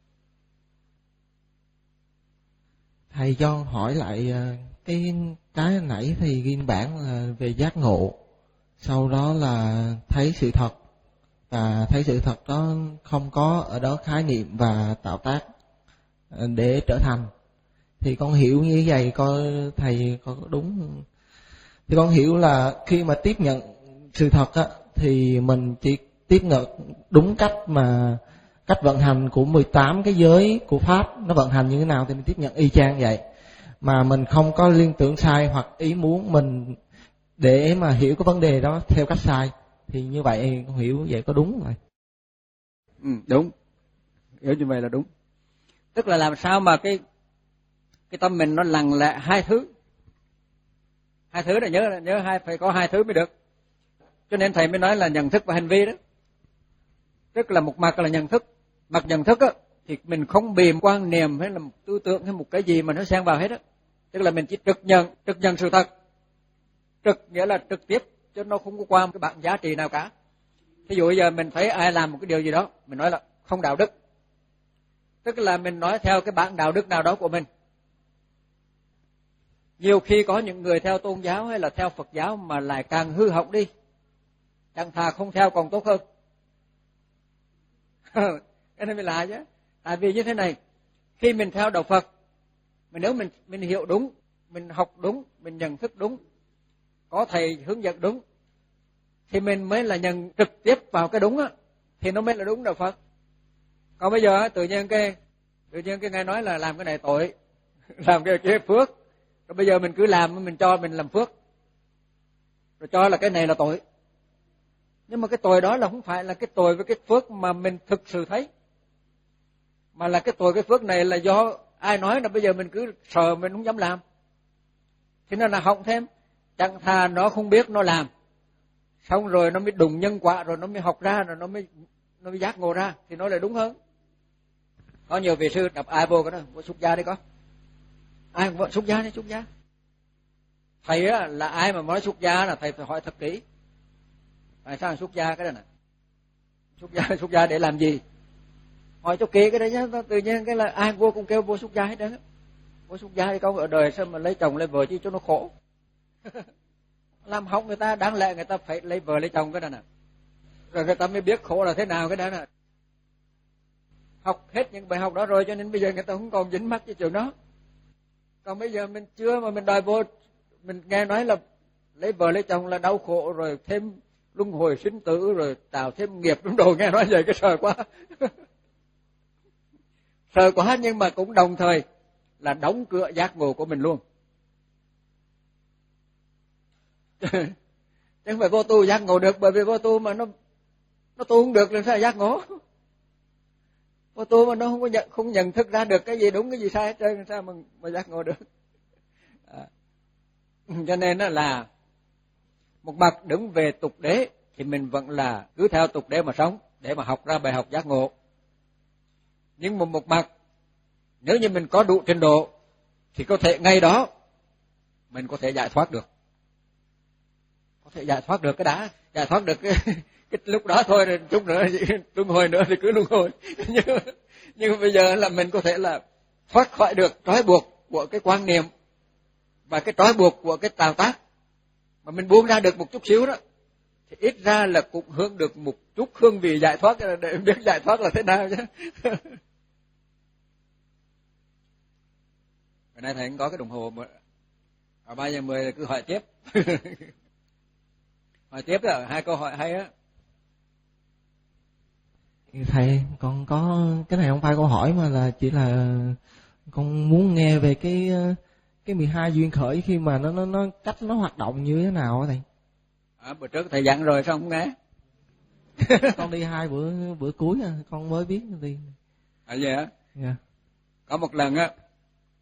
Thầy cho hỏi lại cái cái nãy thì ghi bản là về giác ngộ, sau đó là thấy sự thật, và thấy sự thật đó không có ở đó khái niệm và tạo tác để trở thành. Thì con hiểu như vậy coi thầy có đúng. Thì con hiểu là khi mà tiếp nhận sự thật á, thì mình chỉ tiếp nhận đúng cách mà cách vận hành của mười tám cái giới của Pháp nó vận hành như thế nào thì mình tiếp nhận y chang vậy. Mà mình không có liên tưởng sai hoặc ý muốn mình để mà hiểu cái vấn đề đó theo cách sai. Thì như vậy con hiểu vậy có đúng rồi. Ừ, đúng. Hiểu như vậy là đúng. Tức là làm sao mà cái cái tâm mình nó lặng lẽ hai thứ. Hai thứ là nhớ nhớ hai phải có hai thứ mới được. Cho nên thầy mới nói là nhận thức và hành vi đó. Tức là một mặt là nhận thức, mặt nhận thức á thì mình không bị quan niệm hay là một tư tưởng hay một cái gì mà nó xen vào hết á. Tức là mình chỉ trực nhận, trực nhận sự thật. Trực nghĩa là trực tiếp, chứ nó không có qua một cái bảng giá trị nào cả. Ví dụ bây giờ mình thấy ai làm một cái điều gì đó, mình nói là không đạo đức. Tức là mình nói theo cái bảng đạo đức nào đó của mình. Nhiều khi có những người theo tôn giáo hay là theo Phật giáo mà lại càng hư hỏng đi, chẳng thà không theo còn tốt hơn. Cái này mới lạ chứ. Tại vì như thế này, khi mình theo đạo Phật, mình nếu mình mình hiểu đúng, mình học đúng, mình nhận thức đúng, có thầy hướng dẫn đúng, thì mình mới là nhận trực tiếp vào cái đúng á, thì nó mới là đúng đạo Phật. Còn bây giờ tự nhiên cái tự nhiên cái nghe nói là làm cái này tội, làm cái kia phước, rồi bây giờ mình cứ làm, mình cho mình làm phước, rồi cho là cái này là tội. Nhưng mà cái tội đó là không phải là cái tội với cái phước mà mình thực sự thấy, mà là cái tội cái phước này là do ai nói, là bây giờ mình cứ sợ mình không dám làm, thì nó là hỏng thêm. Chẳng thà nó không biết nó làm, xong rồi nó mới đụng nhân quả, rồi nó mới học ra, rồi nó mới nó mới giác ngộ ra, thì nó lại đúng hơn. Có nhiều vị sư đập ai vô cái đó, vô xuất gia đi con, ai cũng xuất gia đi, xuất gia. Thầy á, là ai mà nói xuất gia là thầy phải hỏi thật kỹ. Tại sao xuất gia cái đó nè? Xuất gia xuất gia để làm gì? Hỏi cho kỹ cái đấy nhá. Tự nhiên cái là ai vô cũng kêu vô xuất gia hết đó. Vô xuất gia đi con, ở đời sao mà lấy chồng lấy vợ chứ cho nó khổ. Làm hỏng người ta, đáng lẽ người ta phải lấy vợ lấy chồng cái đó nè, rồi người ta mới biết khổ là thế nào cái đó nè. Học hết những bài học đó rồi, cho nên bây giờ người ta không còn dính mắc cái chuyện đó. Còn bây giờ mình chưa mà mình đòi vô, mình nghe nói là lấy vợ lấy chồng là đau khổ, rồi thêm luân hồi sinh tử, rồi tạo thêm nghiệp đúng đồ, nghe nói vậy cái sợ quá. Sợ quá, nhưng mà cũng đồng thời là đóng cửa giác ngộ của mình luôn. Chứ không phải vô tu giác ngộ được, bởi vì vô tu mà nó nó tu không được làm sao giác ngộ. Vô tu mà nó không có nhận, không nhận thức ra được cái gì đúng cái gì sai hết trơn, làm sao mà, mà giác ngộ được. À. Cho nên đó là một mặt đứng về tục đế thì mình vẫn là cứ theo tục đế mà sống, để mà học ra bài học giác ngộ. Nhưng mà một mặt nếu như mình có đủ trình độ thì có thể ngay đó mình có thể giải thoát được. Có thể giải thoát được cái đã, giải thoát được cái, cái lúc đó thôi, rồi chút nữa luân hồi nữa thì cứ luân hồi. nhưng, nhưng bây giờ là mình có thể là thoát khỏi được trói buộc của cái quan niệm và cái trói buộc của cái tạo tác, mà mình buông ra được một chút xíu đó, thì ít ra là cũng hướng được một chút hương vị giải thoát, để biết giải thoát là thế nào chứ. Hôm nay thầy cũng có cái đồng hồ mà ở ba giờ mười cứ hỏi tiếp. Hỏi tiếp là hai câu hỏi hay á. Thầy, con có cái này không phải câu hỏi mà là chỉ là con muốn nghe về cái cái mười hai duyên khởi, khi mà nó nó nó cách nó hoạt động như thế nào á thầy. À, bữa trước thầy dặn rồi sao không nghe? Con đi hai bữa bữa cuối à, con mới biết đi. À vậy hả? Dạ. Có một lần á,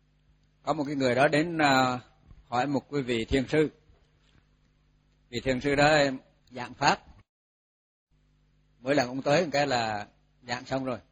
có một cái người đó đến uh, hỏi một quý vị thiền sư. Vị thiền sư đó giảng pháp. Mỗi lần ông tới cái là giảng xong rồi.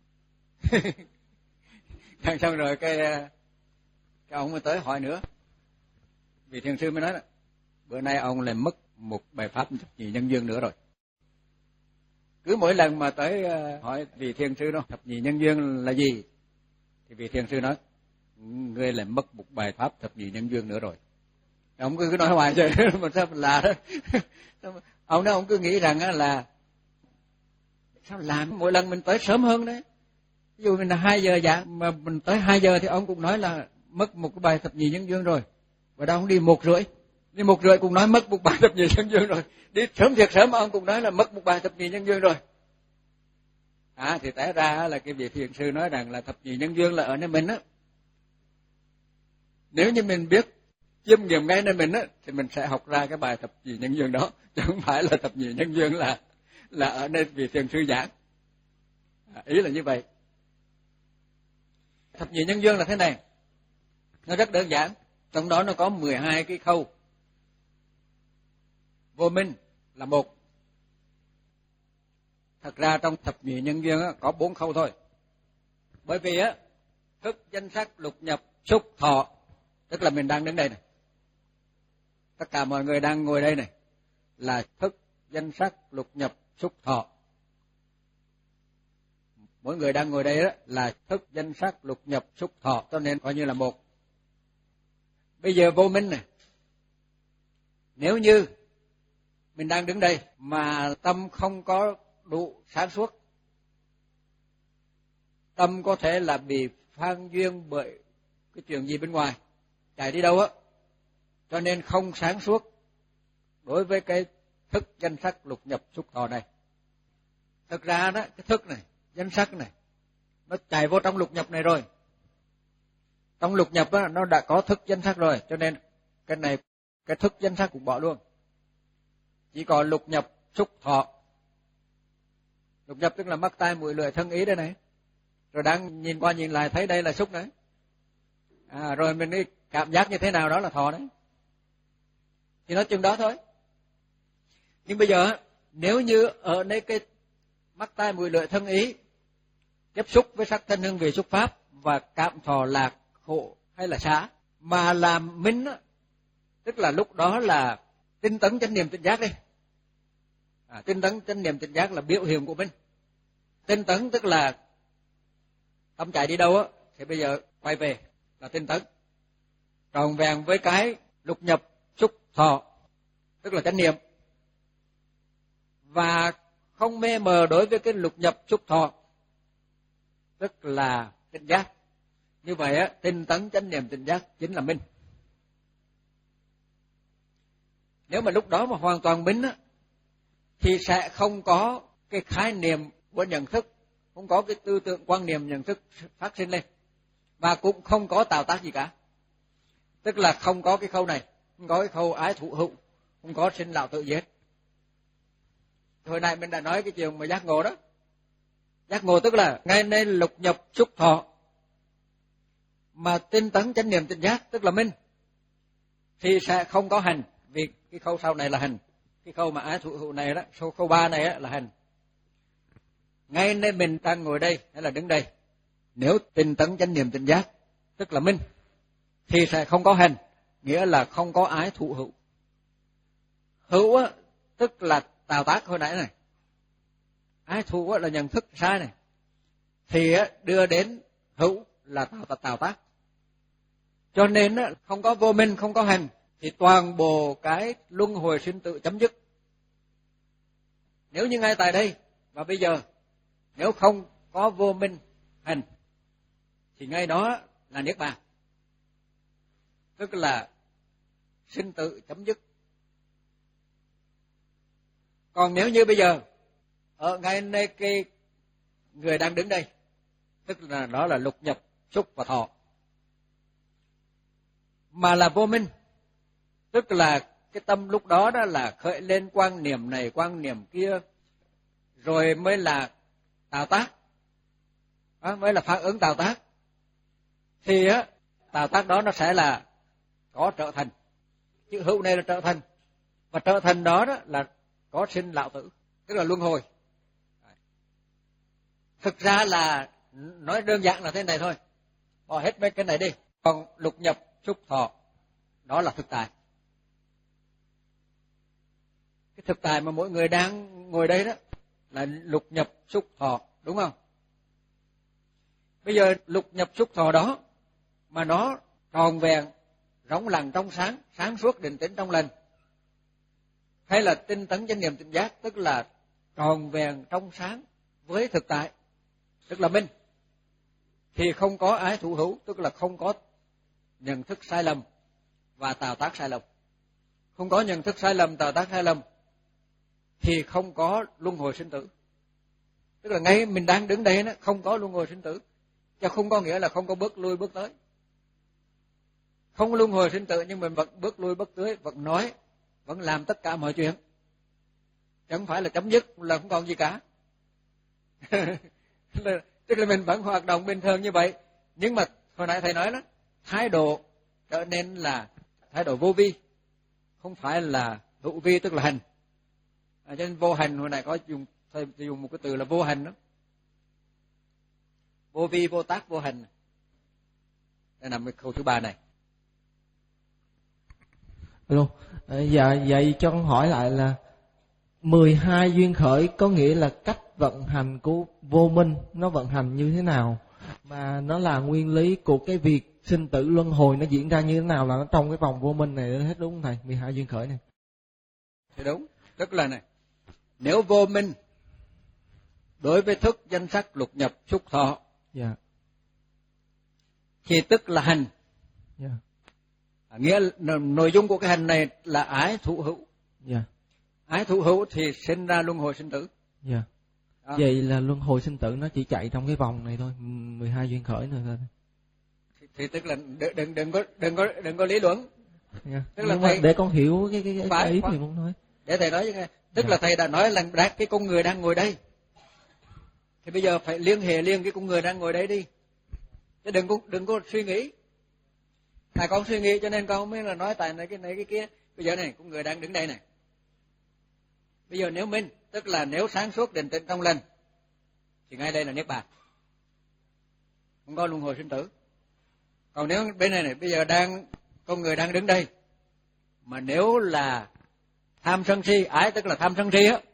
Giảng xong rồi cái, cái ông mới tới hỏi nữa. Vị thiền sư mới nói là bữa nay ông lại mất một bài pháp thập nhị nhân duyên nữa rồi. Cứ mỗi lần mà tới hỏi vị thiền sư đó thập nhị nhân duyên là gì, thì vị thiền sư nói ngươi lại mất một bài pháp thập nhị nhân duyên nữa rồi. Ông cứ, cứ nói hoài vậy mà sao là đó. Ông đó ông cứ nghĩ rằng là sao làm mỗi lần mình tới sớm hơn đấy. Ví dụ mình là hai giờ giảng mà mình tới hai giờ thì ông cũng nói là mất một cái bài thập nhị nhân duyên rồi. Và đâu ông đi một rưỡi, đi một rưỡi cũng nói mất một bài thập nhị nhân duyên rồi. Đi sớm thiệt sớm ông cũng nói là mất một bài thập nhị nhân duyên rồi. À thì té ra là cái vị thiền sư nói rằng là thập nhị nhân duyên là ở nơi mình á. Nếu như mình biết chiêm nghiệm ngay nơi mình á thì mình sẽ học ra cái bài thập nhị nhân duyên đó, chứ không phải là thập nhị nhân duyên là là ở nơi vị thiền sư giảng. À, ý là như vậy. Thập nhị nhân duyên là thế này, nó rất đơn giản, trong đó nó có mười hai cái khâu. Vô minh là một. Thật ra trong thập nhị nhân duyên á, có bốn khâu thôi. Bởi vì á, thức, danh sắc, lục nhập, xúc, thọ, tức là mình đang đứng đây này. Tất cả mọi người đang ngồi đây này là thức, danh sắc, lục nhập, xúc, thọ. Mỗi người đang ngồi đây đó là thức, danh sắc, lục nhập, xúc, thọ, cho nên coi như là một. Bây giờ vô minh này, nếu như mình đang đứng đây mà tâm không có đủ sáng suốt, tâm có thể là bị phan duyên bởi cái chuyện gì bên ngoài, chạy đi đâu á, cho nên không sáng suốt đối với cái thức, danh sắc, lục nhập, xúc, thọ này. Thực ra đó, cái thức này, danh sắc này, nó chạy vô trong lục nhập này rồi. Trong lục nhập á, nó đã có thức, danh sắc rồi, cho nên cái này, cái thức, danh sắc cũng bỏ luôn. Chỉ còn lục nhập, xúc, thọ. Lục nhập tức là mắt, tai, mũi, lưỡi, thân, ý đây này. Rồi đang nhìn qua nhìn lại thấy đây là xúc đấy. À, rồi mình đi cảm giác như thế nào đó là thọ đấy. Thì nói chừng đó thôi. Nhưng bây giờ nếu như ở đây cái mắt, tai, mũi, lưỡi, thân, ý tiếp xúc với sắc, thân, hương, vị, xúc, pháp và cảm thọ lạc, khổ hay là xả mà làm minh á, tức là lúc đó là tinh tấn chánh niệm tỉnh giác đi. À, tinh tấn chánh niệm tỉnh giác là biểu hiện của minh. Tinh tấn tức là tâm chạy đi đâu á thì bây giờ quay về là tinh tấn. Tròn vẹn với cái lục nhập, xúc, thọ tức là chánh niệm. Và không mê mờ đối với cái lục nhập, xúc, thọ tức là tỉnh giác. Như vậy á, tinh tấn chánh niệm tỉnh giác chính là minh. Nếu mà lúc đó mà hoàn toàn minh á, thì sẽ không có cái khái niệm của nhận thức, không có cái tư tưởng quan niệm nhận thức phát sinh lên, và cũng không có tạo tác gì cả. Tức là không có cái khâu này, không có cái khâu ái thụ hữu, không có sinh lão tự diệt. Hồi nãy mình đã nói cái chuyện mà giác ngộ đó. Giác ngộ tức là ngay nên lục nhập, xúc, thọ mà tinh tấn chánh niệm tỉnh giác tức là minh, thì sẽ không có hành, vì cái khâu sau này là hành. Cái khâu mà ái thụ hữu này đó, khâu, khâu ba này á, là hành. Ngay nên mình đang ngồi đây hay là đứng đây, nếu tinh tấn chánh niệm tỉnh giác tức là minh, thì sẽ không có hành, nghĩa là không có ái thụ hữu. Hữu á, tức là tạo tác hồi nãy này. Ái thụ á, là nhận thức sai này. Thì á, đưa đến hữu là tạo, tạo tác. Cho nên á, không có vô minh, không có hành, thì toàn bộ cái luân hồi sinh tử chấm dứt. Nếu như ngay tại đây và bây giờ, nếu không có vô minh hành, thì ngay đó là niết bàn, tức là sinh tử chấm dứt. Còn nếu như bây giờ ở ngay nơi cái người đang đứng đây, tức là đó là lục nhập, xúc và thọ, mà là vô minh, tức là cái tâm lúc đó đó là khởi lên quan niệm này, quan niệm kia, rồi mới là tạo tác, đó, mới là phản ứng tạo tác. Thì á, tạo tác đó nó sẽ là có trở thành. Chữ hữu này là trở thành, và trở thành đó, đó là có sinh lão tử, tức là luân hồi. Thực ra là nói đơn giản là thế này thôi, bỏ hết mấy cái này đi. Còn lục nhập xúc thọ đó là thực tại. Cái thực tại mà mỗi người đang ngồi đây đó là lục nhập xúc thọ, đúng không? Bây giờ lục nhập xúc thọ đó mà nó tròn vẹn, rỗng lặng trong sáng, sáng suốt định tĩnh trong lành, hay là tinh tấn chánh niệm tỉnh giác, tức là tròn vẹn trong sáng với thực tại, tức là minh, thì không có ái thủ hữu, tức là không có nhận thức sai lầm và tạo tác sai lầm. Không có nhận thức sai lầm, tạo tác sai lầm thì không có luân hồi sinh tử. Tức là ngay mình đang đứng đây đó, không có luân hồi sinh tử, chứ không có nghĩa là không có bước lui bước tới. Không luân hồi sinh tử nhưng mình vẫn bước lui bước tới, vẫn nói, vẫn làm tất cả mọi chuyện, chẳng phải là chấm dứt là không còn gì cả. Tức là mình vẫn hoạt động bình thường như vậy, nhưng mà hồi nãy thầy nói đó, thái độ trở nên là thái độ vô vi, không phải là hữu vi, tức là hành. À, cho nên vô hành hồi nãy có dùng thầy dùng một cái từ là vô hành đó, vô vi, vô tác, vô hành. Đây là cái câu thứ ba này. Luôn. À, dạ, vậy cho con hỏi lại là mười hai duyên khởi có nghĩa là cách vận hành của vô minh nó vận hành như thế nào, mà nó là nguyên lý của cái việc sinh tử luân hồi nó diễn ra như thế nào, là nó trong cái vòng vô minh này hết, đúng không thầy? mười hai duyên khởi này Thì đúng, tức là này, nếu vô minh đối với thức danh sắc lục nhập xúc thọ, dạ, thì tức là hành. dạ, À, nghĩa là, nội dung của cái hành này là ái thủ hữu. dạ, Ái thủ hữu thì sinh ra luân hồi sinh tử. dạ. À. Vậy là luân hồi sinh tử nó chỉ chạy trong cái vòng này thôi, mười hai duyên khởi nữa thôi. Thì, thì tức là đừng đừng đừng có đừng có đừng có lý luận. Yeah. Tức là nhưng thầy, mà để con hiểu cái cái, cái, phải, cái ý phải. thì muốn nói. Để thầy nói với nghe. Tức Yeah. là thầy đã nói là cái con người đang ngồi đây, thì bây giờ phải liên hệ liên cái con người đang ngồi đây đi, chứ đừng có đừng có suy nghĩ. Thầy con suy nghĩ cho nên con mới là nói tại này cái này cái kia. Bây giờ này con người đang đứng đây này. Bây giờ nếu minh, tức là nếu sáng suốt định tĩnh trong lành, thì ngay đây là niết bàn, không có luân hồi sinh tử. Còn nếu bên này này bây giờ đang con người đang đứng đây, mà nếu là tham sân si, ái tức là tham sân si á,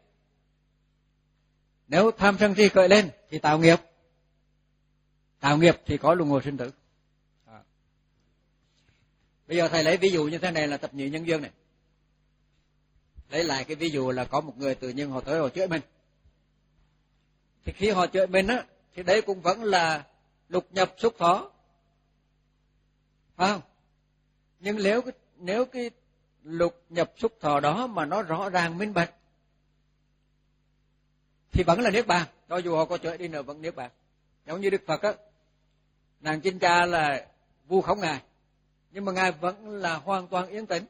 nếu tham sân si khởi lên thì tạo nghiệp, tạo nghiệp thì có luân hồi sinh tử. À. Bây giờ thầy lấy ví dụ như thế này là thập nhị nhân duyên này. Lấy lại cái ví dụ là có một người tự nhiên họ tới họ chửi mình, thì khi họ chửi mình á, thì đấy cũng vẫn là lục nhập xúc thọ, phải không? Nhưng nếu cái nếu cái lục nhập xúc thọ đó mà nó rõ ràng minh bạch thì vẫn là niết bàn, cho dù họ có chửi đi nữa vẫn niết bàn. Giống như Đức Phật á, nàng Chinh Cha là vu khống ngài, nhưng mà ngài vẫn là hoàn toàn yên tĩnh.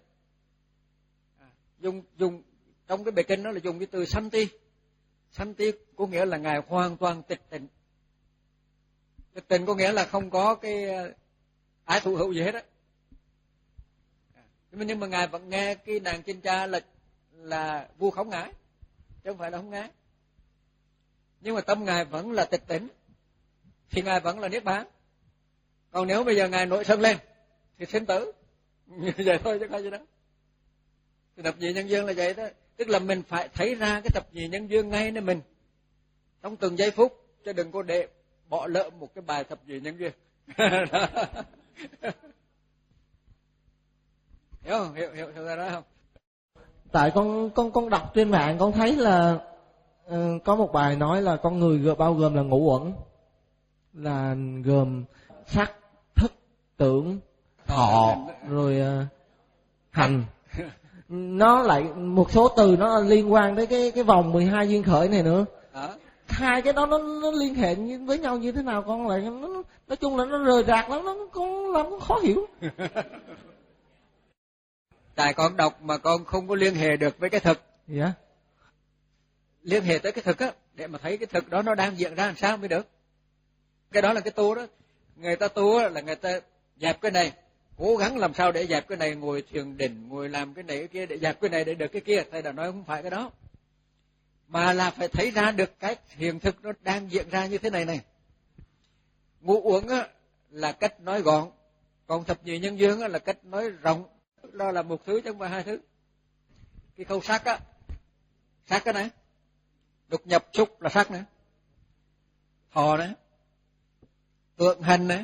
Dùng dùng trong cái bài kinh đó là dùng cái từ santi. Santi có nghĩa là ngài hoàn toàn tịch tịnh. Tịch tịnh có nghĩa là không có cái ái thủ hữu gì hết á. Nhưng mà ngài vẫn nghe cái nàng Chinh Cha là là vu khống ngài, chứ không phải là không nghe. Nhưng mà tâm ngài vẫn là tịch tịnh, thì ngài vẫn là niết bàn. Còn nếu bây giờ ngài nổi sân lên thì sinh tử, như vậy thôi chứ không gì đó. Thì thập nhị nhân duyên là vậy đó, tức là mình phải thấy ra cái thập nhị nhân duyên ngay nơi mình trong từng giây phút, chứ đừng có để bỏ lỡ một cái bài thập nhị nhân duyên. Hiểu không? Hiểu hiểu hiểu ra đó không? Tại con con con đọc trên mạng con thấy là uh, có một bài nói là con người bao gồm là ngũ uẩn, là gồm sắc, thức, tưởng, thọ, rồi uh, hành. Nó lại một số từ nó liên quan tới cái cái vòng mười hai duyên khởi này nữa. Đó. Hai cái đó nó nó liên hệ với nhau như thế nào con lại nó, nói chung là nó rời rạc lắm, nó con làm con khó hiểu. Tại con đọc mà con không có liên hệ được với cái thực. Dạ. Yeah. Liên hệ tới cái thực á, để mà thấy cái thực đó nó đang diễn ra làm sao mới được. Cái đó là cái tu đó. Người ta tu á là người ta dẹp cái này, cố gắng làm sao để dẹp cái này, ngồi thiền định, ngồi làm cái này cái kia để dẹp cái này để được cái kia. Thầy đã nói không phải cái đó, mà là phải thấy ra được cái hiện thực nó đang diễn ra như thế này này. Ngủ uống á, là cách nói gọn, còn thập nhị nhân duyên á, là cách nói rộng. Đó là một thứ chứ không phải hai thứ. Cái khâu sắc á, sắc cái này, lục nhập xúc là sắc này, thọ này, tượng hình này.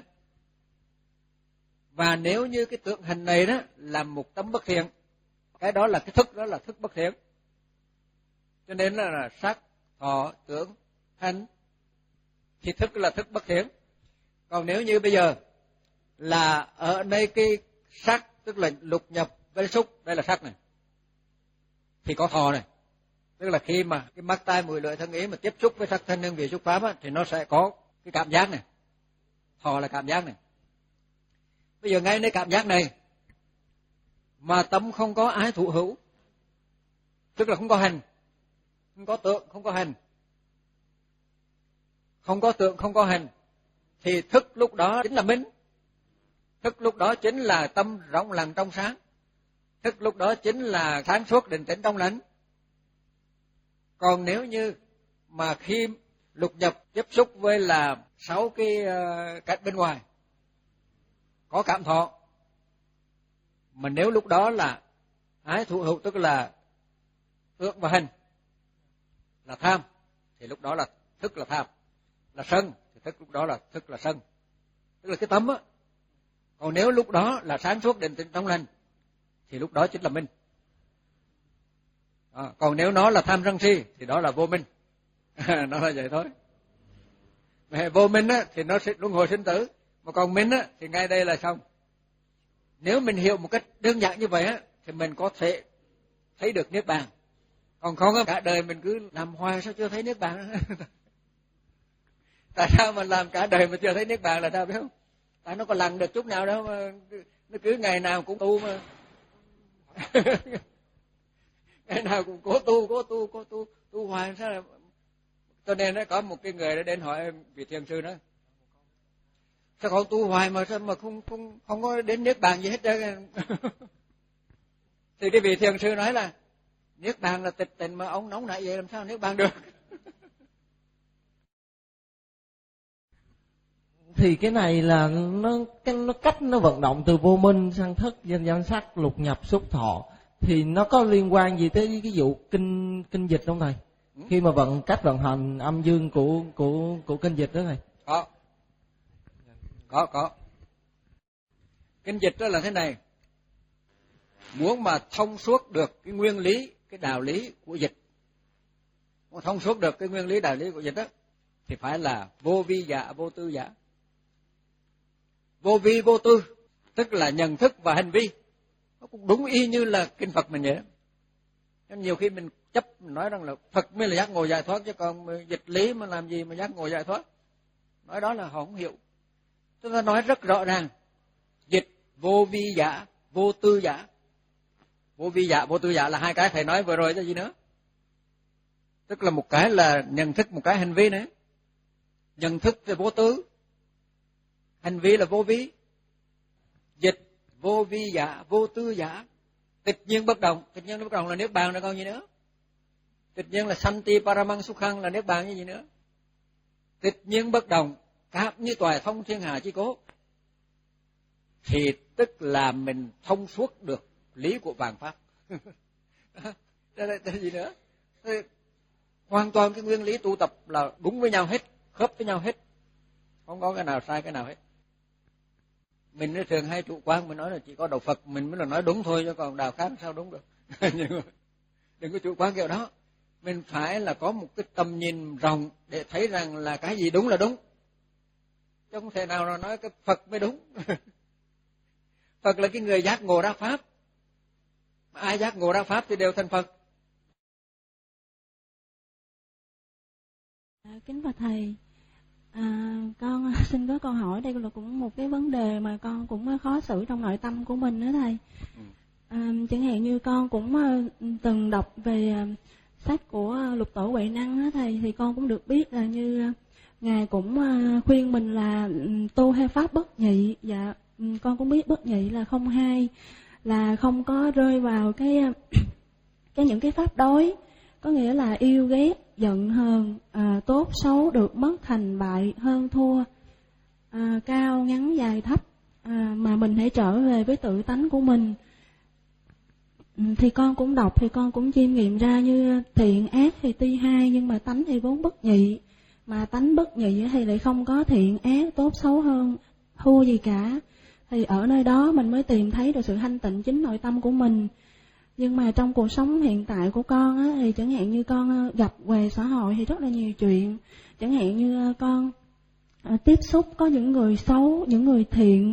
Và nếu như cái tượng hình này đó là một tấm bất thiện, cái đó là cái thức, đó là thức bất thiện. Cho nên là, là sắc, thọ, tưởng, hành thì thức là thức bất thiện. Còn nếu như bây giờ là ở đây cái sắc, tức là lục nhập với xúc, đây là sắc này, thì có thọ này. Tức là khi mà cái mắt tai mũi lưỡi thân ý mà tiếp xúc với sắc thân hương vị xúc pháp á, thì nó sẽ có cái cảm giác này. Thọ là cảm giác này. Bây giờ ngay nơi cảm giác này mà tâm không có ái thụ hữu, tức là không có hành, không có tượng, không có hành, không có tượng, không có hành, thì thức lúc đó chính là minh. Thức lúc đó chính là tâm rộng lặng trong sáng. Thức lúc đó chính là sáng suốt định tĩnh trong lành. Còn nếu như mà khi lục nhập tiếp xúc với là sáu cái uh, cảnh bên ngoài có cảm thọ, mà nếu lúc đó là ái thụ hữu, tức là tượng và hành là tham, thì lúc đó là thức là tham. Là sân thì thức lúc đó là thức là sân, tức là cái tâm á. Còn nếu lúc đó là sáng suốt định tĩnh trong lành thì lúc đó chính là minh. À, còn nếu nó là tham sân si thì đó là vô minh. Nó là vậy thôi. Mà vô minh á, thì nó sẽ luân hồi sinh tử, mà còn minh á, thì ngay đây là xong. Nếu mình hiểu một cách đơn giản như vậy á, thì mình có thể thấy được niết bàn. Còn không á, cả đời mình cứ làm hoài sao chưa thấy niết bàn. Tại sao mà làm cả đời mà chưa thấy niết bàn là sao biết không? Tại nó có lằng được chút nào đâu mà nó cứ ngày nào cũng tu mà. Ngày nào cũng cố tu, cố tu, cố tu, tu hoài sao là... Cho nên nó có một cái người đã đến hỏi vị thiền sư đó, sao cậu tu hoài mà sao mà không không không có đến niết bàn gì hết trơn. Thì cái vị thiền sư nói là niết bàn là tịch tịnh, mà ông nóng nảy vậy làm sao niết bàn được. Thì cái này là nó cái nó cách nó vận động từ vô minh sang thức, danh danh sắc, lục nhập, xúc, thọ, thì nó có liên quan gì tới cái vụ kinh kinh dịch không thầy? Ừ. Khi mà vận cách vận hành âm dương của của của kinh dịch đó thầy. Có. Có có. Kinh dịch đó là thế này. Muốn mà thông suốt được cái nguyên lý, cái đạo lý của dịch, muốn thông suốt được cái nguyên lý đạo lý của dịch đó, thì phải là vô vi giả, vô tư giả. Vô vi vô tư, tức là nhận thức và hành vi. Nó cũng đúng y như là kinh Phật mình vậy đó. Nên nhiều khi mình chấp mình nói rằng là Phật mới là giác ngộ giải thoát, chứ còn dịch lý mà làm gì mà giác ngộ giải thoát. Nói đó là họ không hiểu. Chúng ta nói rất rõ ràng, dịch vô vi giả, vô tư giả. Vô vi giả, vô tư giả là hai cái thầy nói vừa rồi chứ gì nữa. Tức là một cái là nhận thức, một cái hành vi nữa. Nhận thức là vô tư, hành vi là vô vi. Dịch vô vi giả, vô tư giả. Tịch nhiên bất động, tịch nhiên bất động là niết bàn là còn gì nữa. Tịch nhiên là santi paramang sukhang là niết bàn như gì nữa. Tịch nhiên bất động, cảm như toại thông thiên hà chi cố, thì tức là mình thông suốt được lý của vạn pháp. Đây là gì nữa? Thế hoàn toàn cái nguyên lý tu tập là đúng với nhau hết, khớp với nhau hết, không có cái nào sai cái nào hết. Mình nó thường hay chủ quan, mình nói là chỉ có đạo Phật mình mới là nói đúng thôi, chứ còn đạo khác sao đúng được. Nhưng mà đừng có chủ quan kiểu đó. Mình phải là có một cái tầm nhìn rộng để thấy rằng là cái gì đúng là đúng, chứ không thể nào là nói cái Phật mới đúng. Phật là cái người giác ngộ ra pháp, ai giác ngộ ra pháp thì đều thành Phật. Kính bạch thầy, à, con xin có câu hỏi, đây là cũng một cái vấn đề mà con cũng khó xử trong nội tâm của mình đó thầy. À, chẳng hạn như con cũng từng đọc về sách của Lục Tổ Huệ Năng đó thầy, thì con cũng được biết là như ngài cũng khuyên mình là tu theo pháp bất nhị và con cũng biết bất nhị là không hay, là không có rơi vào cái cái những cái pháp đối, có nghĩa là yêu ghét, giận hờn, à, tốt xấu, được mất, thành bại, hơn thua, à, cao ngắn dài thấp, à, mà mình hãy trở về với tự tánh của mình. Thì con cũng đọc, thì con cũng chiêm nghiệm ra như thiện ác thì tuy hai, nhưng mà tánh thì vốn bất nhị, mà tánh bất nhị thì lại không có thiện ác, tốt xấu, hơn thua gì cả. Thì ở nơi đó mình mới tìm thấy được sự thanh tịnh chính nội tâm của mình. Nhưng mà trong cuộc sống hiện tại của con á, thì chẳng hạn như con gặp về xã hội thì rất là nhiều chuyện. Chẳng hạn như con à, tiếp xúc có những người xấu, những người thiện,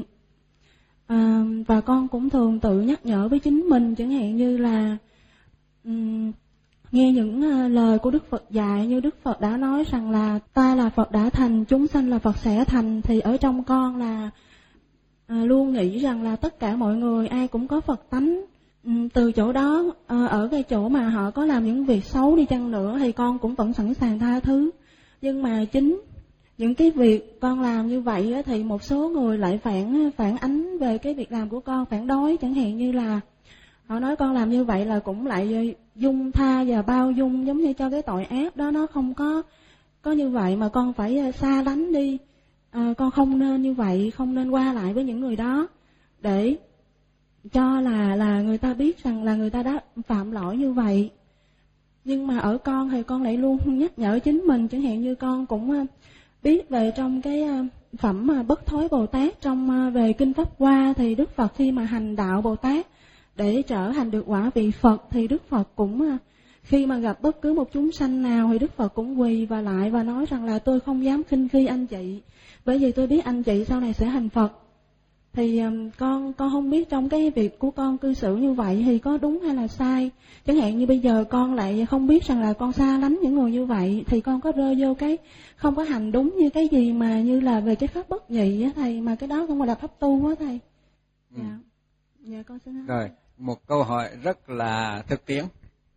à, và con cũng thường tự nhắc nhở với chính mình, chẳng hạn như là um, nghe những uh, lời của Đức Phật dạy, như Đức Phật đã nói rằng là ta là Phật đã thành, chúng sanh là Phật sẽ thành. Thì ở trong con là à, luôn nghĩ rằng là tất cả mọi người ai cũng có Phật tánh. Um, từ chỗ đó, uh, ở cái chỗ mà họ có làm những việc xấu đi chăng nữa thì con cũng vẫn sẵn sàng tha thứ. Nhưng mà chính những cái việc con làm như vậy á, thì một số người lại phản phản ánh về cái việc làm của con, phản đối. Chẳng hạn như là họ nói con làm như vậy là cũng lại dung tha và bao dung, giống như cho cái tội ác đó nó không có có như vậy, mà con phải xa lánh đi, à, con không nên như vậy, không nên qua lại với những người đó, để cho là là người ta biết rằng là người ta đã phạm lỗi như vậy. Nhưng mà ở con thì con lại luôn nhắc nhở chính mình. Chẳng hạn như con cũng biết về trong cái phẩm Bất Thối Bồ Tát, trong về Kinh Pháp Hoa, thì Đức Phật khi mà hành đạo Bồ Tát để trở thành được quả vị Phật, thì Đức Phật cũng khi mà gặp bất cứ một chúng sanh nào thì Đức Phật cũng quỳ và lại và nói rằng là tôi không dám khinh khi anh chị, bởi vì tôi biết anh chị sau này sẽ thành Phật. Thì um, con con không biết trong cái việc của con cư xử như vậy thì có đúng hay là sai. Chẳng hạn như bây giờ con lại không biết rằng là con xa lánh những người như vậy, thì con có rơi vô cái không có hành đúng như cái gì mà như là về cái pháp bất nhị á thầy, mà cái đó không phải là pháp tu á thầy. Ừ. Dạ. Dạ con xin hỏi. Rồi, một câu hỏi rất là thực tiễn.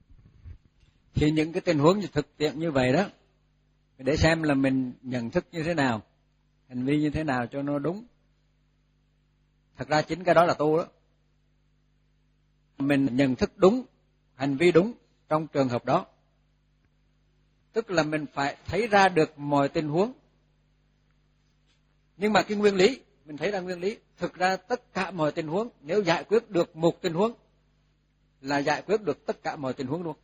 Thì những cái tình huống thực tiễn như vậy đó, để xem là mình nhận thức như thế nào, hành vi như thế nào cho nó đúng. Thật ra chính cái đó là tu đó. Mình nhận thức đúng, hành vi đúng trong trường hợp đó. Tức là mình phải thấy ra được mọi tình huống. Nhưng mà cái nguyên lý, mình thấy ra nguyên lý. Thực ra tất cả mọi tình huống, nếu giải quyết được một tình huống, là giải quyết được tất cả mọi tình huống luôn.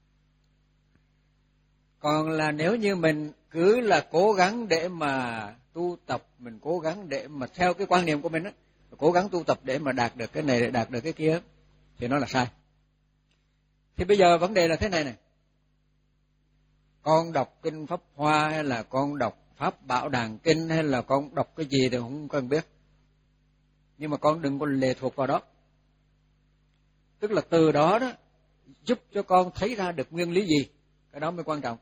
Còn là nếu như mình cứ là cố gắng để mà tu tập, mình cố gắng để mà theo cái quan niệm của mình á, cố gắng tu tập để mà đạt được cái này, để đạt được cái kia, thì nó là sai. Thì bây giờ vấn đề là thế này này. Con đọc Kinh Pháp Hoa hay là con đọc Pháp Bảo Đàn Kinh hay là con đọc cái gì thì không cần biết. Nhưng mà con đừng có lệ thuộc vào đó. Tức là từ đó đó giúp cho con thấy ra được nguyên lý gì, cái đó mới quan trọng.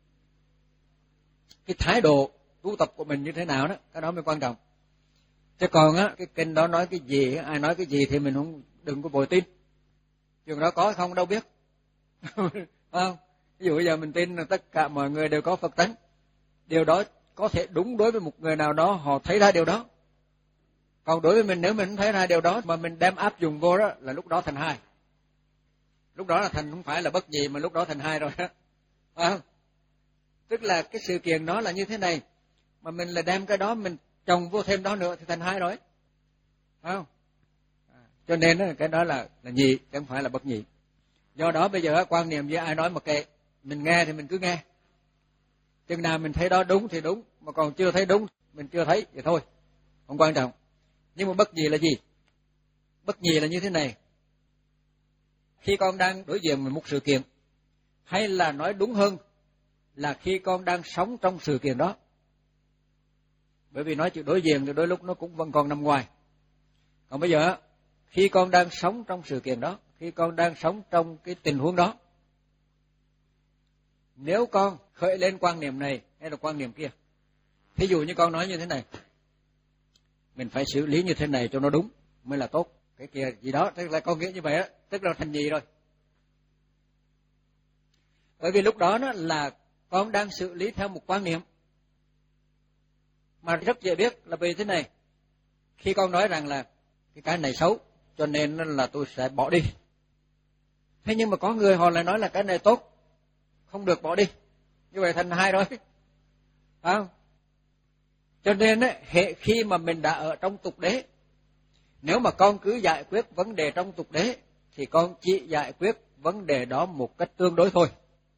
Cái thái độ tu tập của mình như thế nào đó, cái đó mới quan trọng. Chứ còn á, cái kinh đó nói cái gì, ai nói cái gì thì mình không đừng có vội tin. Chuyện đó có không đâu biết. Không? Ví dụ bây giờ mình tin là tất cả mọi người đều có Phật tánh. Điều đó có thể đúng đối với một người nào đó, họ thấy ra điều đó. Còn đối với mình, nếu mình không thấy ra điều đó mà mình đem áp dụng vô đó, là lúc đó thành hai. Lúc đó là thành không phải là bất nhị, mà lúc đó thành hai rồi đó. Không? Tức là cái sự kiện đó là như thế này, mà mình là đem cái đó mình chồng vô thêm đó nữa thì thành hai rồi. Không? Cho nên cái đó là, là nhị, chứ không phải là bất nhị. Do đó bây giờ quan niệm với ai nói mà kệ, mình nghe thì mình cứ nghe. Chừng nào mình thấy đó đúng thì đúng, mà còn chưa thấy đúng, mình chưa thấy thì thôi, không quan trọng. Nhưng mà bất nhị là gì? Bất nhị là như thế này. Khi con đang đối diện với một sự kiện, hay là nói đúng hơn là khi con đang sống trong sự kiện đó. Bởi vì nói chuyện đối diện thì đôi lúc nó cũng vẫn còn nằm ngoài. Còn bây giờ, khi con đang sống trong sự kiện đó, khi con đang sống trong cái tình huống đó, nếu con khởi lên quan niệm này hay là quan niệm kia, thí dụ như con nói như thế này, mình phải xử lý như thế này cho nó đúng mới là tốt, cái kia gì đó, tức là con nghĩ như vậy đó, tức là thành nhị rồi. Bởi vì lúc đó đó là con đang xử lý theo một quan niệm mà rất dễ biết là vì thế này. khi con nói rằng là cái cái này xấu cho nên là tôi sẽ bỏ đi, thế nhưng mà có người họ lại nói là cái này tốt, không được bỏ đi, như vậy thành hai rồi, phải không? Cho nên ấy, hệ khi mà mình đã ở trong tục đế, nếu mà con cứ giải quyết vấn đề trong tục đế thì con chỉ giải quyết vấn đề đó một cách tương đối thôi.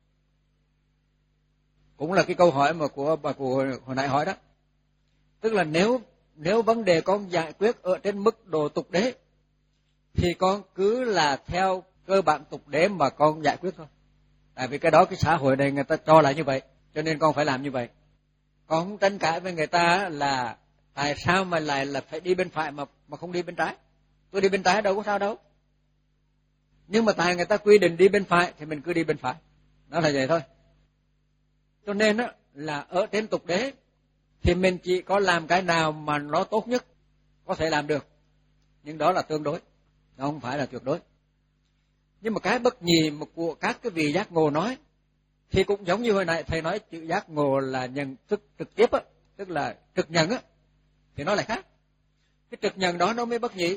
Cũng là cái câu hỏi mà của bà cụ hồi nãy hỏi đó. Tức là nếu nếu vấn đề con giải quyết ở trên mức độ tục đế thì con cứ là theo cơ bản tục đế mà con giải quyết thôi. Tại vì cái đó cái xã hội này người ta cho là như vậy, cho nên con phải làm như vậy. Con không tranh cãi với người ta là tại sao mà lại là phải đi bên phải mà mà không đi bên trái. Tôi đi bên trái đâu có sao đâu. Nhưng mà tại người ta quy định đi bên phải thì mình cứ đi bên phải. Đó là vậy thôi. Cho nên á là ở trên tục đế thì mình chỉ có làm cái nào mà nó tốt nhất có thể làm được. Nhưng đó là tương đối, nó không phải là tuyệt đối. Nhưng mà cái bất nhì mà của các cái vị giác ngộ nói thì cũng giống như hồi nãy thầy nói chữ giác ngộ là nhận thức trực tiếp á, tức là trực nhận á, thì nó lại khác. Cái trực nhận đó nó mới bất nhị.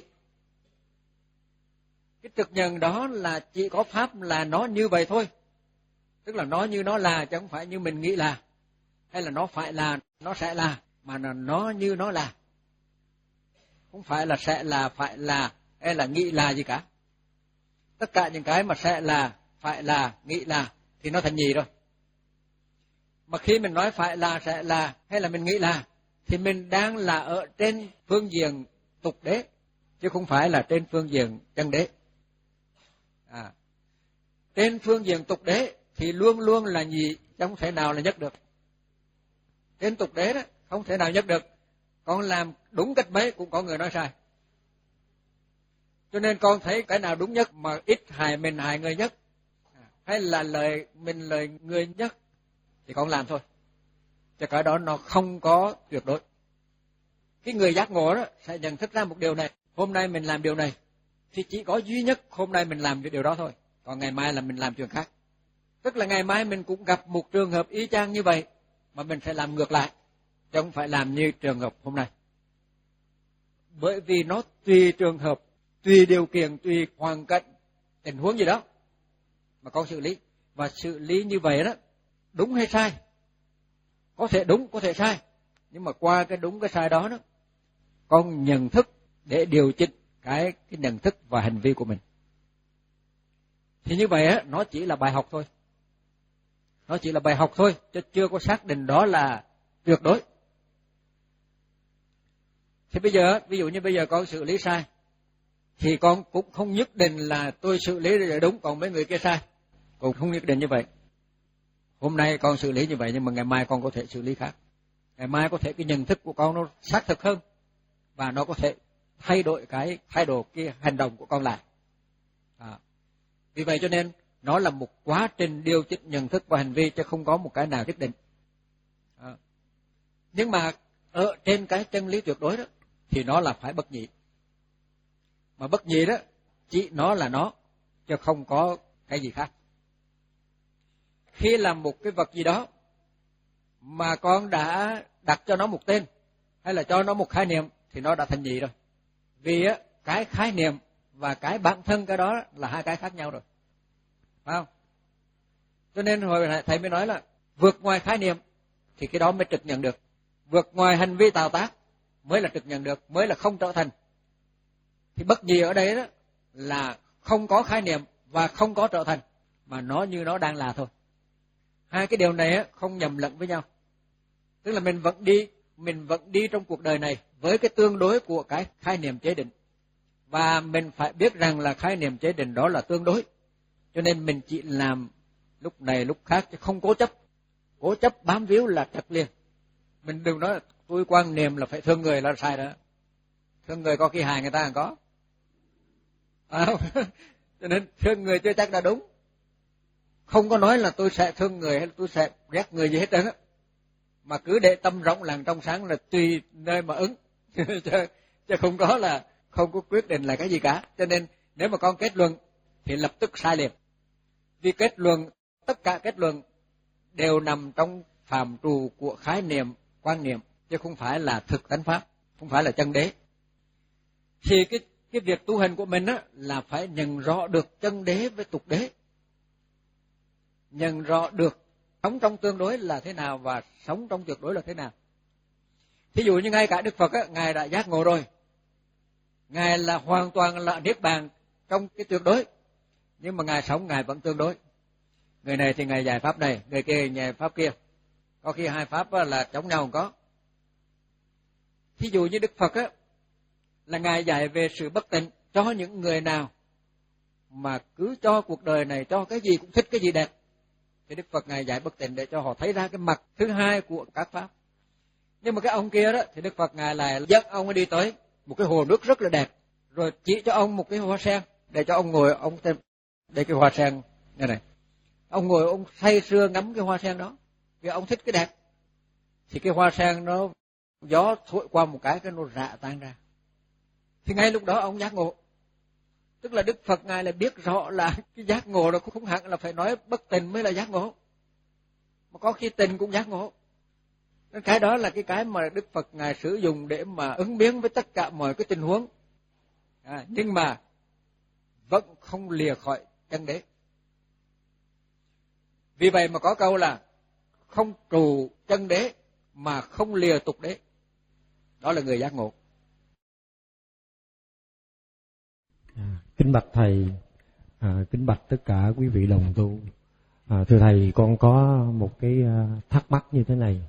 Cái trực nhận đó là chỉ có pháp là nó như vậy thôi, tức là nó như nó là chứ không phải như mình nghĩ là, hay là nó phải là, nó sẽ là, mà là nó như nó là, không phải là sẽ là, phải là, hay là nghĩ là gì cả. Tất cả những cái mà sẽ là, phải là, nghĩ là thì nó thành nhì rồi. Mà khi mình nói phải là, sẽ là, hay là mình nghĩ là thì mình đang là ở trên phương diện tục đế chứ không phải là trên phương diện chân đế. À, trên phương diện tục đế thì luôn luôn là nhị, chứ không thể nào là nhất được. Trên tục đế đó không thể nào nhất được. Con làm đúng cách mấy cũng có người nói sai. Cho nên con thấy cái nào đúng nhất mà ít hại mình hại người nhất, hay là lời mình lời người nhất thì con làm thôi. Cho cái đó nó không có tuyệt đối. Cái người giác ngộ đó sẽ nhận thức ra một điều này, hôm nay mình làm điều này thì chỉ có duy nhất hôm nay mình làm điều đó thôi, còn ngày mai là mình làm chuyện khác. Tức là ngày mai mình cũng gặp một trường hợp y chang như vậy mà mình sẽ làm ngược lại, chứ không phải làm như trường hợp hôm nay. Bởi vì nó tùy trường hợp, tùy điều kiện, tùy hoàn cảnh, tình huống gì đó mà con xử lý. Và xử lý như vậy đó, đúng hay sai, có thể đúng, có thể sai. Nhưng mà qua cái đúng cái sai đó đó, con nhận thức để điều chỉnh cái cái nhận thức và hành vi của mình. Thì như vậy á, nó chỉ là bài học thôi. Nó chỉ là bài học thôi, chứ chưa có xác định đó là tuyệt đối. Thì bây giờ, ví dụ như bây giờ con xử lý sai, thì con cũng không nhất định là tôi xử lý là đúng, còn mấy người kia sai. Cũng không nhất định như vậy. Hôm nay con xử lý như vậy, nhưng mà ngày mai con có thể xử lý khác. Ngày mai có thể cái nhận thức của con nó xác thực hơn, và nó có thể thay đổi cái thái độ, cái hành động của con lại. À. Vì vậy cho nên nó là một quá trình điều chỉnh nhận thức và hành vi, chứ không có một cái nào nhất định. À. Nhưng mà ở trên cái chân lý tuyệt đối đó thì nó là phải bất nhị. Mà bất nhị đó chỉ nó là nó, chứ không có cái gì khác. Khi làm một cái vật gì đó mà con đã đặt cho nó một tên hay là cho nó một khái niệm thì nó đã thành nhị rồi. Vì á, cái khái niệm và cái bản thân cái đó là hai cái khác nhau rồi, phải không? Cho nên hồi nãy thầy mới nói là vượt ngoài khái niệm thì cái đó mới trực nhận được, vượt ngoài hành vi tạo tác mới là trực nhận được, mới là không trở thành. Thì bất nhị ở đây đó là không có khái niệm và không có trở thành, mà nó như nó đang là thôi. Hai cái điều này á, không nhầm lẫn với nhau. Tức là mình vẫn đi, mình vẫn đi trong cuộc đời này với cái tương đối của cái khái niệm chế định. Và mình phải biết rằng là khái niệm chế định đó là tương đối. Cho nên mình chỉ làm lúc này lúc khác, chứ không cố chấp. Cố chấp bám víu là trật liền. Mình đừng nói tôi quan niệm là phải thương người là sai đó. Thương người có khi hại người ta còn có. À, cho nên thương người chưa chắc là đúng. Không có nói là tôi sẽ thương người hay là tôi sẽ ghét người gì hết trơn á. Mà cứ để tâm rộng làng trong sáng là tùy nơi mà ứng. chứ, chứ không có là không có quyết định là cái gì cả. Cho nên nếu mà con kết luận thì lập tức sai liền. Vì kết luận, tất cả kết luận đều nằm trong phạm trù của khái niệm, quan niệm, chứ không phải là thực tánh pháp, không phải là chân đế. Thì cái cái việc tu hành của mình á là phải nhận rõ được chân đế với tục đế, nhận rõ được sống trong tương đối là thế nào và sống trong tuyệt đối là thế nào. Thí dụ như ngay cả Đức Phật á, ngài đã giác ngộ rồi, ngài là hoàn toàn là niết bàn trong cái tuyệt đối, nhưng mà ngài sống ngài vẫn tương đối. Người này thì ngài giải pháp này, người kia giải pháp kia, có khi hai pháp là chống nhau không có. Thí dụ như Đức Phật á là ngài dạy về sự bất tịnh cho những người nào mà cứ cho cuộc đời này cho cái gì cũng thích cái gì đẹp, thì Đức Phật ngài dạy bất tịnh để cho họ thấy ra cái mặt thứ hai của các pháp. Nhưng mà cái ông kia đó thì Đức Phật ngài lại dẫn ông ấy đi tới một cái hồ nước rất là đẹp, rồi chỉ cho ông một cái hoa sen để cho ông ngồi, ông thêm đây cái hoa sen này này, ông ngồi ông say sưa ngắm cái hoa sen đó vì ông thích cái đẹp. Thì cái hoa sen nó gió thổi qua một cái cái nó rã tan ra, thì ngay lúc đó ông giác ngộ. Tức là Đức Phật ngài là biết rõ là cái giác ngộ là không hẳn là phải nói bất tịnh mới là giác ngộ, mà có khi tình cũng giác ngộ. Nên cái đó là cái cái mà Đức Phật ngài sử dụng để mà ứng biến với tất cả mọi cái tình huống, à, nhưng mà vẫn không lìa khỏi chân đế. Vì vậy mà có câu là không trù chân đế mà không lìa tục đế, đó là người giác ngộ. À, kính bạch thầy, à, kính bạch tất cả quý vị đồng tu. À, thưa thầy, con có một cái thắc mắc như thế này,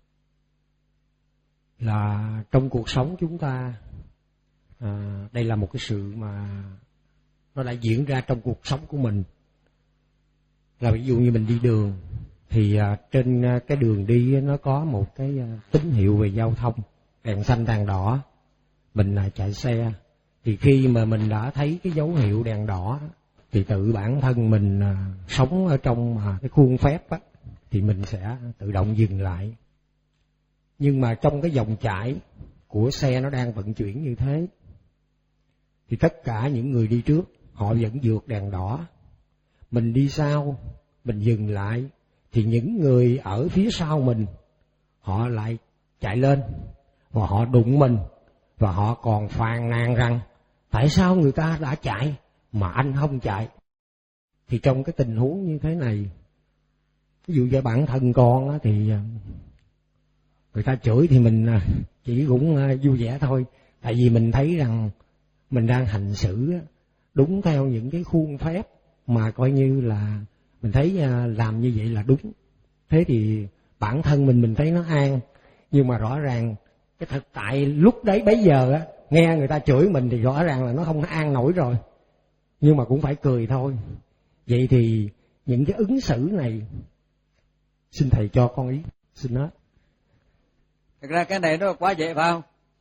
là trong cuộc sống chúng ta, à, đây là một cái sự mà nó đã diễn ra trong cuộc sống của mình. Là ví dụ như mình đi đường thì à, trên cái đường đi nó có một cái tín hiệu về giao thông, đèn xanh đèn đỏ, mình là chạy xe. Thì khi mà mình đã thấy cái dấu hiệu đèn đỏ thì tự bản thân mình à, sống ở trong à, cái khuôn phép á, thì mình sẽ tự động dừng lại. Nhưng mà trong cái dòng chảy của xe nó đang vận chuyển như thế, thì tất cả những người đi trước họ vẫn vượt đèn đỏ, mình đi sau, mình dừng lại, thì những người ở phía sau mình họ lại chạy lên và họ đụng mình, và họ còn phàn nàn rằng tại sao người ta đã chạy mà anh không chạy. Thì trong cái tình huống như thế này, ví dụ như bản thân con á, thì người ta chửi thì mình chỉ cũng vui vẻ thôi, tại vì mình thấy rằng mình đang hành xử đúng theo những cái khuôn phép mà coi như là mình thấy làm như vậy là đúng. Thế thì bản thân mình mình thấy nó an, nhưng mà rõ ràng cái thực tại lúc đấy bấy giờ á, nghe người ta chửi mình thì rõ ràng là nó không an nổi rồi, nhưng mà cũng phải cười thôi. Vậy thì những cái ứng xử này xin thầy cho con ý, xin hết. Thực ra cái này nó quá dễ phải không?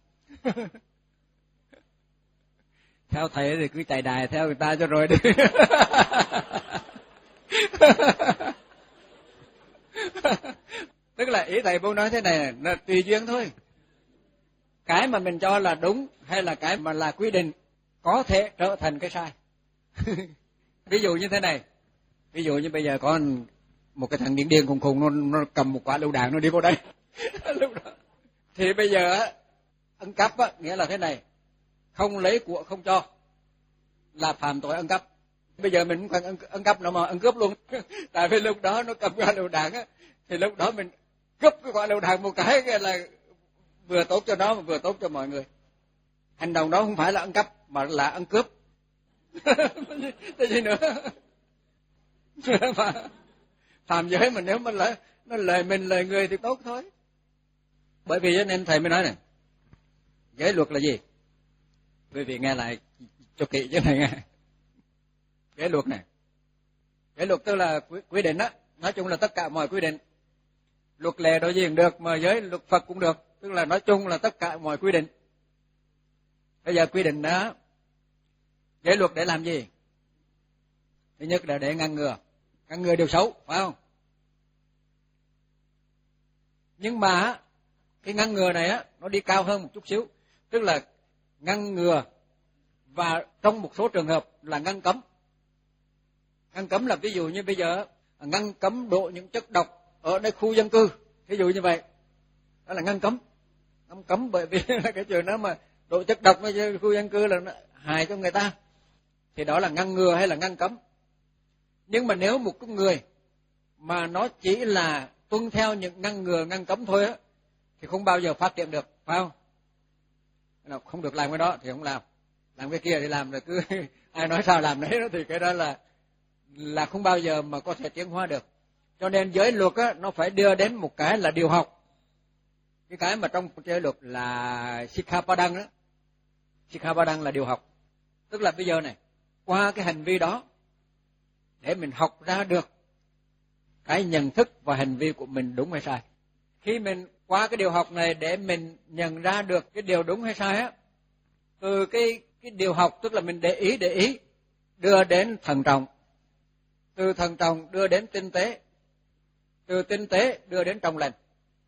Theo thầy thì cứ chạy đài theo người ta cho rồi đi. Tức là ý thầy muốn nói thế này là tùy duyên thôi. Cái mà mình cho là đúng hay là cái mà là quy định có thể trở thành cái sai. Ví dụ như thế này, ví dụ như bây giờ có một cái thằng điên điên khùng khùng, nó, nó cầm một quả lựu đạn nó đi vào đây. Lúc đó thì bây giờ á, ăn cắp á, nghĩa là thế này, không lấy của không cho là phạm tội ăn cắp. Bây giờ mình không cần ăn, ăn cắp nữa mà ăn cướp luôn. Tại vì lúc đó nó cầm quả lựu đạn á, thì lúc đó mình cướp cái quả lựu đạn một cái là vừa tốt cho nó mà vừa tốt cho mọi người. Hành động đó không phải là ăn cắp mà là ăn cướp. Thế gì nữa? Phạm giới mà nếu mà lời, nó lời mình lời người thì tốt thôi. Bởi vì cho nên thầy mới nói này, giới luật là gì? Quý vị nghe lại cho kỹ chứ này nghe. Giới luật này, giới luật tức là quy định á, nói chung là tất cả mọi quy định. Luật lệ đối gì cũng được, mà giới luật Phật cũng được, tức là nói chung là tất cả mọi quy định. Bây giờ quy định đó, giới luật để làm gì? Thứ nhất là để ngăn ngừa, ngăn ngừa điều xấu, phải không? Nhưng mà cái ngăn ngừa này á, nó đi cao hơn một chút xíu, tức là ngăn ngừa và trong một số trường hợp là ngăn cấm. Ngăn cấm là ví dụ như bây giờ ngăn cấm đổ những chất độc ở nơi khu dân cư, ví dụ như vậy, đó là ngăn cấm. Ngăn cấm bởi vì là cái chuyện đó mà đổ chất độc vào khu dân cư là nó hại cho người ta, thì đó là ngăn ngừa hay là ngăn cấm. Nhưng mà nếu một con người mà nó chỉ là tuân theo những ngăn ngừa ngăn cấm thôi á, thì không bao giờ phát triển được, phải không? Nào, không được làm cái đó thì không làm, làm cái kia thì làm, rồi cứ ai nói sao làm đấy, thì cái đó là là không bao giờ mà có thể tiến hóa được. Cho nên giới luật á, nó phải đưa đến một cái là điều học. Cái cái mà trong giới luật là Sikhapadang đó. Sikhapadang là điều học. Tức là bây giờ này, qua cái hành vi đó để mình học ra được cái nhận thức và hành vi của mình đúng hay sai. Khi mình qua cái điều học này để mình nhận ra được cái điều đúng hay sai á, từ cái cái điều học tức là mình để ý để ý đưa đến thận trọng, từ thận trọng đưa đến tinh tế, từ tinh tế đưa đến trong lành.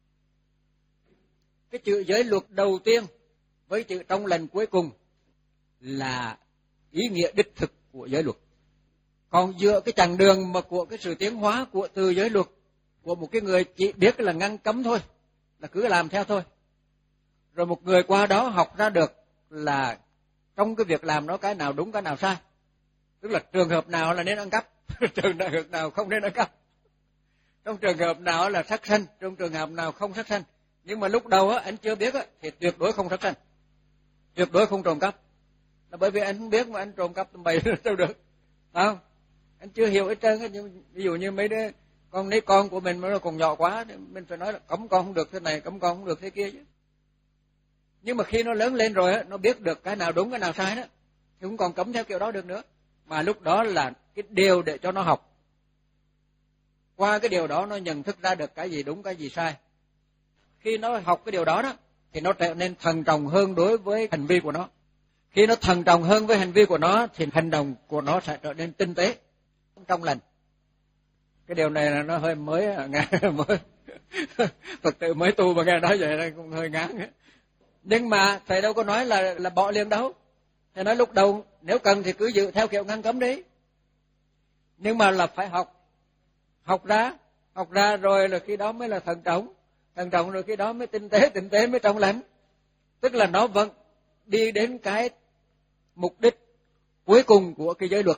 Cái chữ giới luật đầu tiên với chữ trong lành cuối cùng là ý nghĩa đích thực của giới luật. Còn giữa cái chặng đường mà của cái sự tiến hóa của từ giới luật của một cái người chỉ biết là ngăn cấm thôi, là cứ làm theo thôi, rồi một người qua đó học ra được là trong cái việc làm đó cái nào đúng cái nào sai, tức là trường hợp nào là nên ăn cắp, trường hợp nào không nên ăn cắp, trong trường hợp nào là sát sanh, trong trường hợp nào không sát sanh. Nhưng mà lúc đầu á anh chưa biết á thì tuyệt đối không sát sanh, tuyệt đối không trộm cắp, là bởi vì anh không biết mà anh trộm cắp tầm bậy đâu được, phải không? Anh chưa hiểu hết trơn á. Ví dụ như mấy đứa con lấy con của mình mà nó còn nhỏ quá thì mình phải nói là cấm con không được thế này, cấm con không được thế kia chứ. Nhưng mà khi nó lớn lên rồi á, nó biết được cái nào đúng cái nào sai đó, thì không còn cấm theo kiểu đó được nữa, mà lúc đó là cái điều để cho nó học. Qua cái điều đó nó nhận thức ra được cái gì đúng cái gì sai. Khi nó học cái điều đó đó thì nó trở nên thận trọng hơn đối với hành vi của nó. Khi nó thận trọng hơn với hành vi của nó thì hành động của nó sẽ trở nên tinh tế, trong lành. Cái điều này là nó hơi mới, nghe mới Phật tử mới tu mà nghe nói vậy là cũng hơi ngán. Nhưng mà thầy đâu có nói là là bỏ liền đâu. Thầy nói lúc đầu nếu cần thì cứ giữ theo kiểu ngăn cấm đi. Nhưng mà là phải học, học ra, học ra rồi là khi đó mới là thận trọng, thận trọng rồi khi đó mới tinh tế, tinh tế mới trong lành. Tức là nó vẫn đi đến cái mục đích cuối cùng của cái giới luật.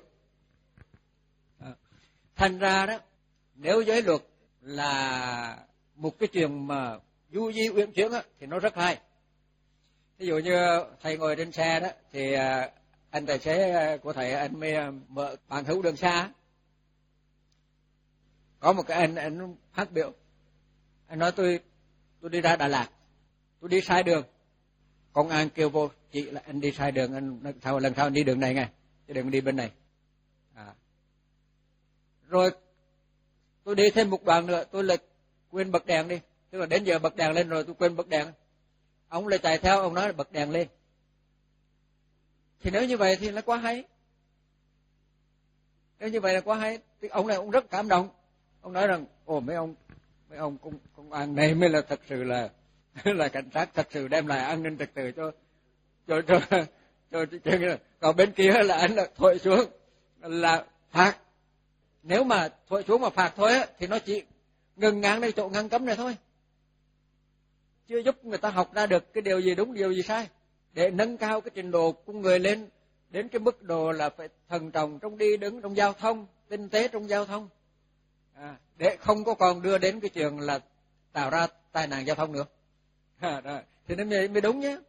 Thành ra đó, nếu giới luật là một cái chuyện mà du di uyển chuyển á, thì nó rất hay. Ví dụ như thầy ngồi trên xe đó, thì anh tài xế của thầy, anh mới mở bằng hữu đường xa. Có một cái anh, anh phát biểu. Anh nói tôi tôi đi ra Đà Lạt, tôi đi sai đường. Công an kêu vô, chị là anh đi sai đường, anh nói, sao lần sau anh đi đường này nghe, chứ đừng đi bên này. À. Rồi tôi đi thêm một đoạn nữa, tôi lại quên bật đèn đi, tức là đến giờ bật đèn lên rồi tôi quên bật đèn. Ông lại chạy theo, ông nói là bật đèn lên. Thì nếu như vậy thì nó quá hay. Nếu như vậy là quá hay, thì ông này ông rất cảm động. Ông nói rằng, ồ mấy ông, mấy ông công, công an này mới là thật sự là là cảnh sát thật sự đem lại an ninh trật tự cho cho cho cho, cho, cho còn bên kia là anh là thổi xuống là phạt. Nếu mà thổi xuống mà phạt thôi á thì nó chỉ ngừng ngangในchỗ ngăn cấm này thôi, chưa giúp người ta học ra được cái điều gì đúng điều gì sai, để nâng cao cái trình độ của người lên đến cái mức độ là phải thận trọng trong đi đứng trong giao thông, tinh tế trong giao thông, à, để không có còn đưa đến cái chuyện là tạo ra tai nạn giao thông nữa. À, đó. Thì nó mới, mới đúng nhé.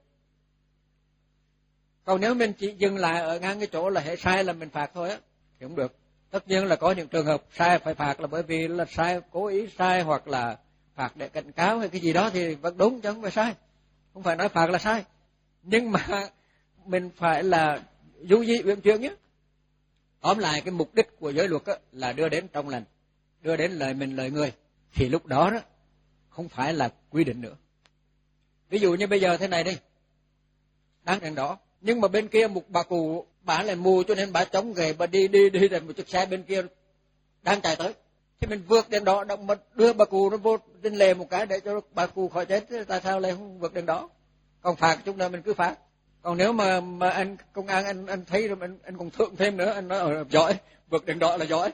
Còn nếu mình chỉ dừng lại ở ngang cái chỗ là hệ sai là mình phạt thôi á thì không được. Tất nhiên là có những trường hợp sai phải phạt là bởi vì là sai, cố ý sai, hoặc là phạt để cảnh cáo hay cái gì đó thì vẫn đúng, chứ không phải sai. Không phải nói phạt là sai. Nhưng mà mình phải là du di uyển chuyển nhé. Tóm lại cái mục đích của giới luật á, là đưa đến trong lành, đưa đến lời mình lời người. Thì lúc đó đó không phải là quy định nữa. Ví dụ như bây giờ thế này đi, đang đèn đỏ, nhưng mà bên kia một bà cụ, bà lại mù cho nên bà chống ghề, bà đi đi đi đến một chiếc xe bên kia đang chạy tới, thì mình vượt đèn đỏ, động mà đưa bà cụ nó vô trên lề một cái để cho bà cụ khỏi chết, tại sao lại không vượt đèn đỏ? Còn phạt chút nữa mình cứ phạt. Còn nếu mà mà anh công an anh anh thấy rồi anh anh còn thượng thêm nữa, anh nói ở giỏi, vượt đèn đỏ là giỏi.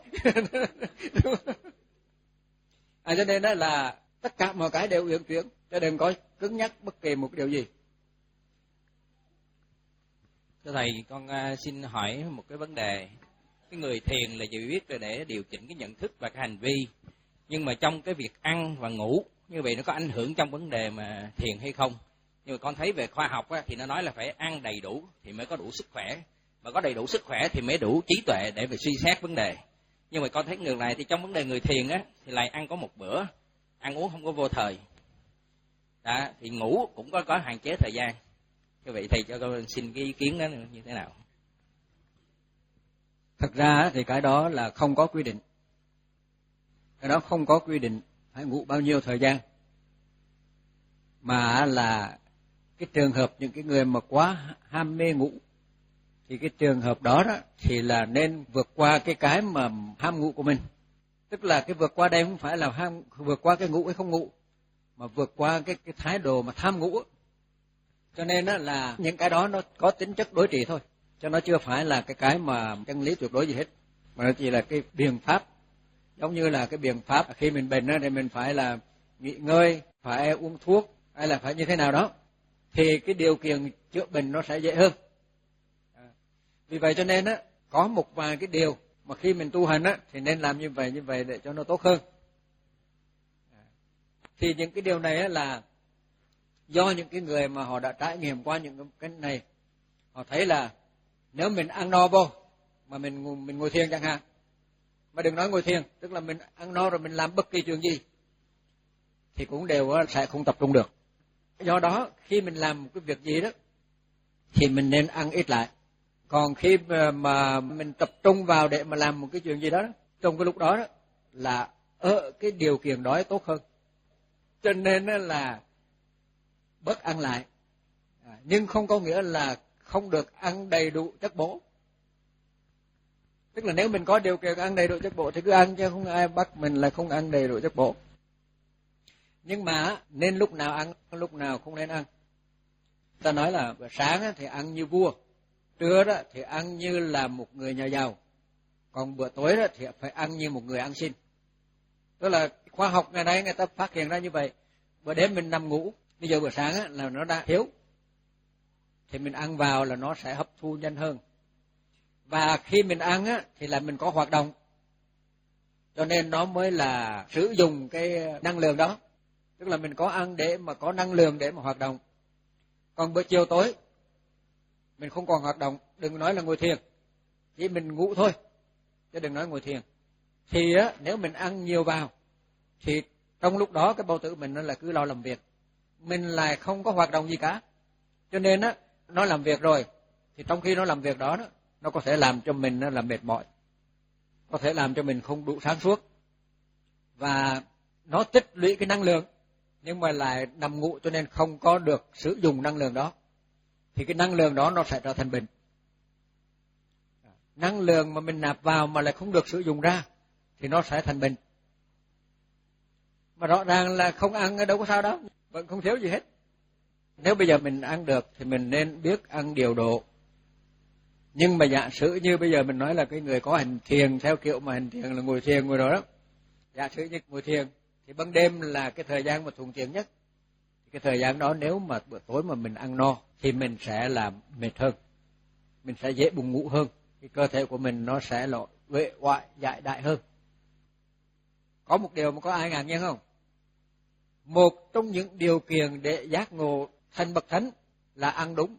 À, cho nên đó là tất cả mọi cái đều uyển chuyển, chứ đừng có cứng nhắc bất kỳ một điều gì. Thưa thầy, con uh, xin hỏi một cái vấn đề. Cái người thiền là chỉ biết là để điều chỉnh cái nhận thức và cái hành vi, nhưng mà trong cái việc ăn và ngủ như vậy nó có ảnh hưởng trong vấn đề mà thiền hay không? Nhưng mà con thấy về khoa học á, thì nó nói là phải ăn đầy đủ thì mới có đủ sức khỏe, mà có đầy đủ sức khỏe thì mới đủ trí tuệ để mà suy xét vấn đề. Nhưng mà con thấy ngược lại thì trong vấn đề người thiền á thì lại ăn có một bữa, ăn uống không có vô thời. Đó, thì ngủ cũng có có hạn chế thời gian. Như vậy thầy cho con xin cái ý kiến đó như thế nào? Thật ra thì cái đó là không có quy định. Cái đó không có quy định phải ngủ bao nhiêu thời gian. Mà là cái trường hợp những cái người mà quá ham mê ngủ thì cái trường hợp đó đó thì là nên vượt qua cái cái mà ham ngủ của mình. Tức là cái vượt qua đây không phải là ham vượt qua cái ngủ hay không ngủ, mà vượt qua cái cái thái độ mà tham ngủ. Cho nên đó là những cái đó nó có tính chất đối trị thôi, cho nó chưa phải là cái cái mà chân lý tuyệt đối gì hết, mà nó chỉ là cái biện pháp. Giống như là cái biện pháp khi mình bệnh đó thì mình phải là nghỉ ngơi, phải uống thuốc hay là phải như thế nào đó thì cái điều kiện chữa bệnh nó sẽ dễ hơn. Vì vậy cho nên á có một vài cái điều mà khi mình tu hành á thì nên làm như vậy như vậy để cho nó tốt hơn. Thì những cái điều này á là do những cái người mà họ đã trải nghiệm qua những cái này, họ thấy là nếu mình ăn no vô mà mình mình ngồi thiền chẳng hạn, mà đừng nói ngồi thiền, tức là mình ăn no rồi mình làm bất kỳ chuyện gì thì cũng đều sẽ không tập trung được. Do đó khi mình làm một cái việc gì đó thì mình nên ăn ít lại. Còn khi mà mình tập trung vào để mà làm một cái chuyện gì đó, trong cái lúc đó, đó là ở cái điều kiện đó tốt hơn. Cho nên là bớt ăn lại, à, nhưng không có nghĩa là không được ăn đầy đủ chất bổ. Tức là nếu mình có điều kiện ăn đầy đủ chất bổ thì cứ ăn, chứ không ai bắt mình là không ăn đầy đủ chất bổ. Nhưng mà nên lúc nào ăn, lúc nào không nên ăn. Ta nói là bữa sáng thì ăn như vua, trưa đó thì ăn như là một người nhà giàu, còn bữa tối đó thì phải ăn như một người ăn xin. Tức là khoa học ngày nay người ta phát hiện ra như vậy. Bữa đêm mình nằm ngủ, bây giờ bữa sáng là nó đã thiếu, thì mình ăn vào là nó sẽ hấp thu nhanh hơn. Và khi mình ăn á, thì là mình có hoạt động, cho nên nó mới là sử dụng cái năng lượng đó. Tức là mình có ăn để mà có năng lượng để mà hoạt động. Còn bữa chiều tối mình không còn hoạt động, đừng nói là ngồi thiền, chỉ mình ngủ thôi, chứ đừng nói ngồi thiền. Thì á, nếu mình ăn nhiều vào thì trong lúc đó cái bao tử mình nó là cứ lo làm việc, mình lại không có hoạt động gì cả. Cho nên á, nó làm việc rồi thì trong khi nó làm việc đó, đó nó có thể làm cho mình là mệt mỏi, có thể làm cho mình không đủ sáng suốt, và nó tích lũy cái năng lượng nhưng mà lại nằm ngủ, cho nên không có được sử dụng năng lượng đó, thì cái năng lượng đó nó sẽ trở thành bệnh. Năng lượng mà mình nạp vào mà lại không được sử dụng ra thì nó sẽ thành bệnh. Mà rõ ràng là không ăn đâu có sao đó, vẫn không thiếu gì hết. Nếu bây giờ mình ăn được thì mình nên biết ăn điều độ. Nhưng mà giả sử như bây giờ mình nói là cái người có hành thiền theo kiểu mà hành thiền là ngồi thiền ngồi đó đó, giả sử như ngồi thiền thì ban đêm là cái thời gian mà thuận tiện nhất. Cái thời gian đó nếu mà bữa tối mà mình ăn no thì mình sẽ làm mệt hơn, mình sẽ dễ buồn ngủ hơn, cái cơ thể của mình nó sẽ lộ uể oải dại đại hơn. Có một điều mà có ai ngạc nhiên không? Một trong những điều kiện để giác ngộ thành bậc thánh là ăn đúng,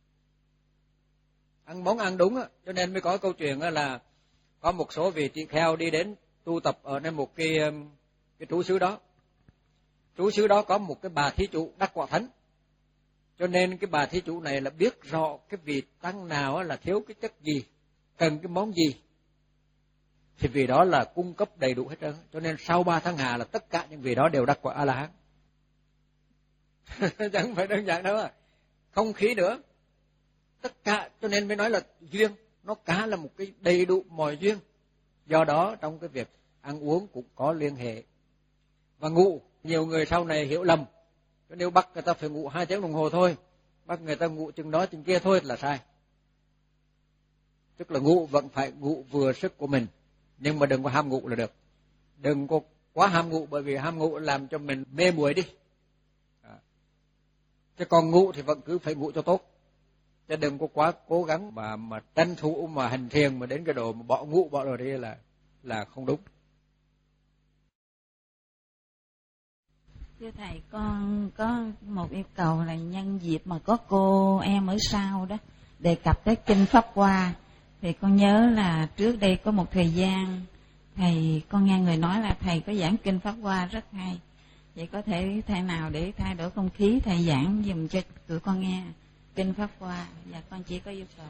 ăn món ăn đúng á. Cho nên mới có câu chuyện là có một số vị tỳ kheo đi đến tu tập ở nơi một cái cái trú xứ đó. Trú xứ đó có một cái bà thí chủ đắc quả thánh, cho nên cái bà thí chủ này là biết rõ cái vị tăng nào là thiếu cái chất gì, cần cái món gì, thì vì đó là cung cấp đầy đủ hết trơn. Cho nên sau ba tháng hà là tất cả những vị đó đều đắc quả A La Hán. Chẳng phải đơn giản đâu à, không khí nữa, tất cả. Cho nên mới nói là duyên, nó cả là một cái đầy đủ mọi duyên. Do đó trong cái việc ăn uống cũng có liên hệ. Và ngủ, nhiều người sau này hiểu lầm, nếu bắt người ta phải ngủ hai tiếng đồng hồ thôi, bắt người ta ngủ chừng đó chừng kia thôi là sai. Tức là ngủ vẫn phải ngủ vừa sức của mình, nhưng mà đừng có ham ngủ là được. Đừng có quá ham ngủ, bởi vì ham ngủ làm cho mình mê muội đi. À. Chứ còn ngủ thì vẫn cứ phải ngủ cho tốt. chứ đừng có quá cố gắng mà mà tranh thủ mà hành thiền mà đến cái độ mà bỏ ngủ bỏ rồi đi là là không đúng. Thưa thầy, con có một yêu cầu là nhân dịp mà có cô em ở sau đó đề cập tới kinh Pháp Hoa, thì con nhớ là trước đây có một thời gian thầy con nghe người nói là thầy có giảng kinh Pháp Hoa rất hay. Vậy có thể thể nào để thay đổi không khí thầy giảng dùm cho tụi con nghe kinh Pháp Hoa? Và con chỉ có yêu cầu.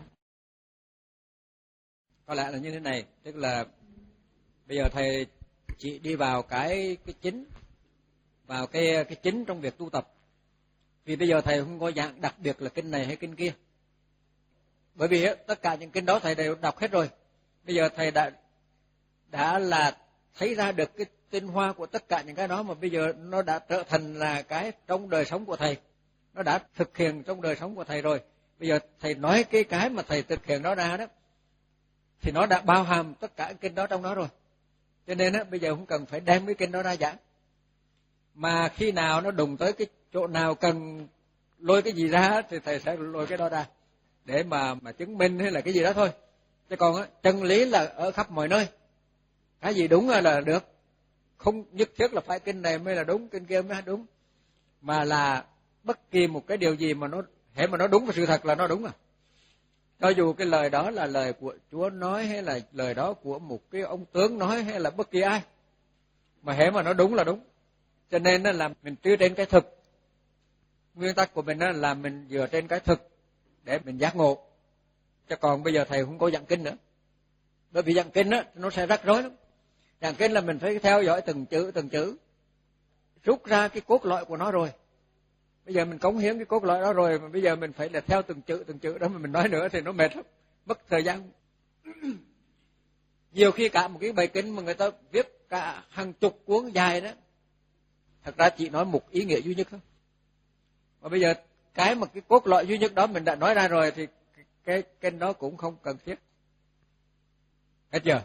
Có lẽ là như thế này, tức là bây giờ thầy chỉ đi vào cái cái chính, vào cái cái chính trong việc tu tập. Vì bây giờ thầy không có giảng đặc biệt là kinh này hay kinh kia. Bởi vì tất cả những kinh đó thầy đều đọc hết rồi. Bây giờ thầy đã đã là thấy ra được cái tinh hoa của tất cả những cái đó, mà bây giờ nó đã trở thành là cái trong đời sống của thầy, nó đã thực hiện trong đời sống của thầy rồi. Bây giờ thầy nói cái cái mà thầy thực hiện đó ra đó thì nó đã bao hàm tất cả kinh đó trong đó rồi. Cho nên á, bây giờ không cần phải đem cái kinh đó ra giảng, mà khi nào nó đụng tới cái chỗ nào cần lôi cái gì ra thì thầy sẽ lôi cái đó ra để mà mà chứng minh hay là cái gì đó thôi. Chứ còn á, chân lý là ở khắp mọi nơi, cái gì đúng là được, không nhất thiết là phải kinh này mới là đúng, kinh kia mới là đúng, mà là bất kỳ một cái điều gì mà nó hễ mà nó đúng với sự thật là nó đúng à. Cho dù cái lời đó là lời của Chúa nói hay là lời đó của một cái ông tướng nói hay là bất kỳ ai, mà hễ mà nó đúng là đúng. Cho nên là mình đưa trên cái thực, nguyên tắc của mình là mình dựa trên cái thực để mình giác ngộ. Chứ còn bây giờ thầy không có giảng kinh nữa, bởi vì giảng kinh á nó sẽ rắc rối lắm. Giảng kinh là mình phải theo dõi từng chữ từng chữ, rút ra cái cốt lõi của nó rồi. Bây giờ mình cống hiến cái cốt lõi đó rồi, mà bây giờ mình phải là theo từng chữ từng chữ đó mà mình nói nữa thì nó mệt lắm, mất thời gian. Nhiều khi cả một cái bài kinh mà người ta viết cả hàng chục cuốn dài đó, thật ra chỉ nói một ý nghĩa duy nhất thôi. Mà bây giờ cái mà cái cốt lõi duy nhất đó mình đã nói ra rồi thì cái kinh đó cũng không cần thiết. Hết chưa?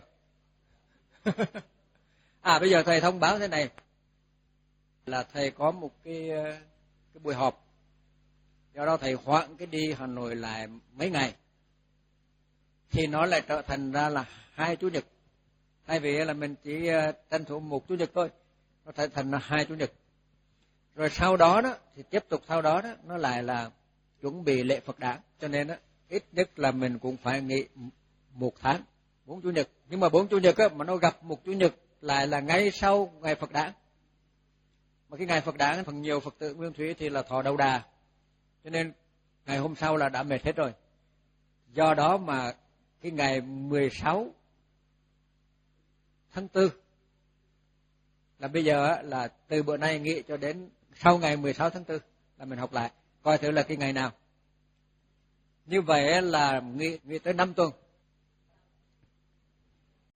À bây giờ thầy thông báo thế này, là thầy có một cái cái buổi họp, do đó thầy hoãn cái đi Hà Nội lại mấy ngày, thì nó lại trở thành ra là hai chủ nhật. Thay vì là mình chỉ tranh thủ một chủ nhật thôi, nó trở thành là hai chủ nhật. Rồi sau đó đó thì tiếp tục sau đó đó nó lại là chuẩn bị lễ Phật đản, cho nên đó ít nhất là mình cũng phải nghỉ một tháng bốn chủ nhật. Nhưng mà bốn chủ nhật á, mà nó gặp một chủ nhật lại là ngay sau ngày Phật đản. Mà cái ngày Phật đản phần nhiều Phật tử Nguyên Thủy thì là thọ đầu đà, cho nên ngày hôm sau là đã mệt hết rồi. Do đó mà cái ngày mười sáu tháng tư là bây giờ là từ bữa nay nghỉ cho đến sau ngày mười sáu tháng tư là mình học lại, coi thử là cái ngày nào. Như vậy là nghỉ, nghỉ tới năm tuần.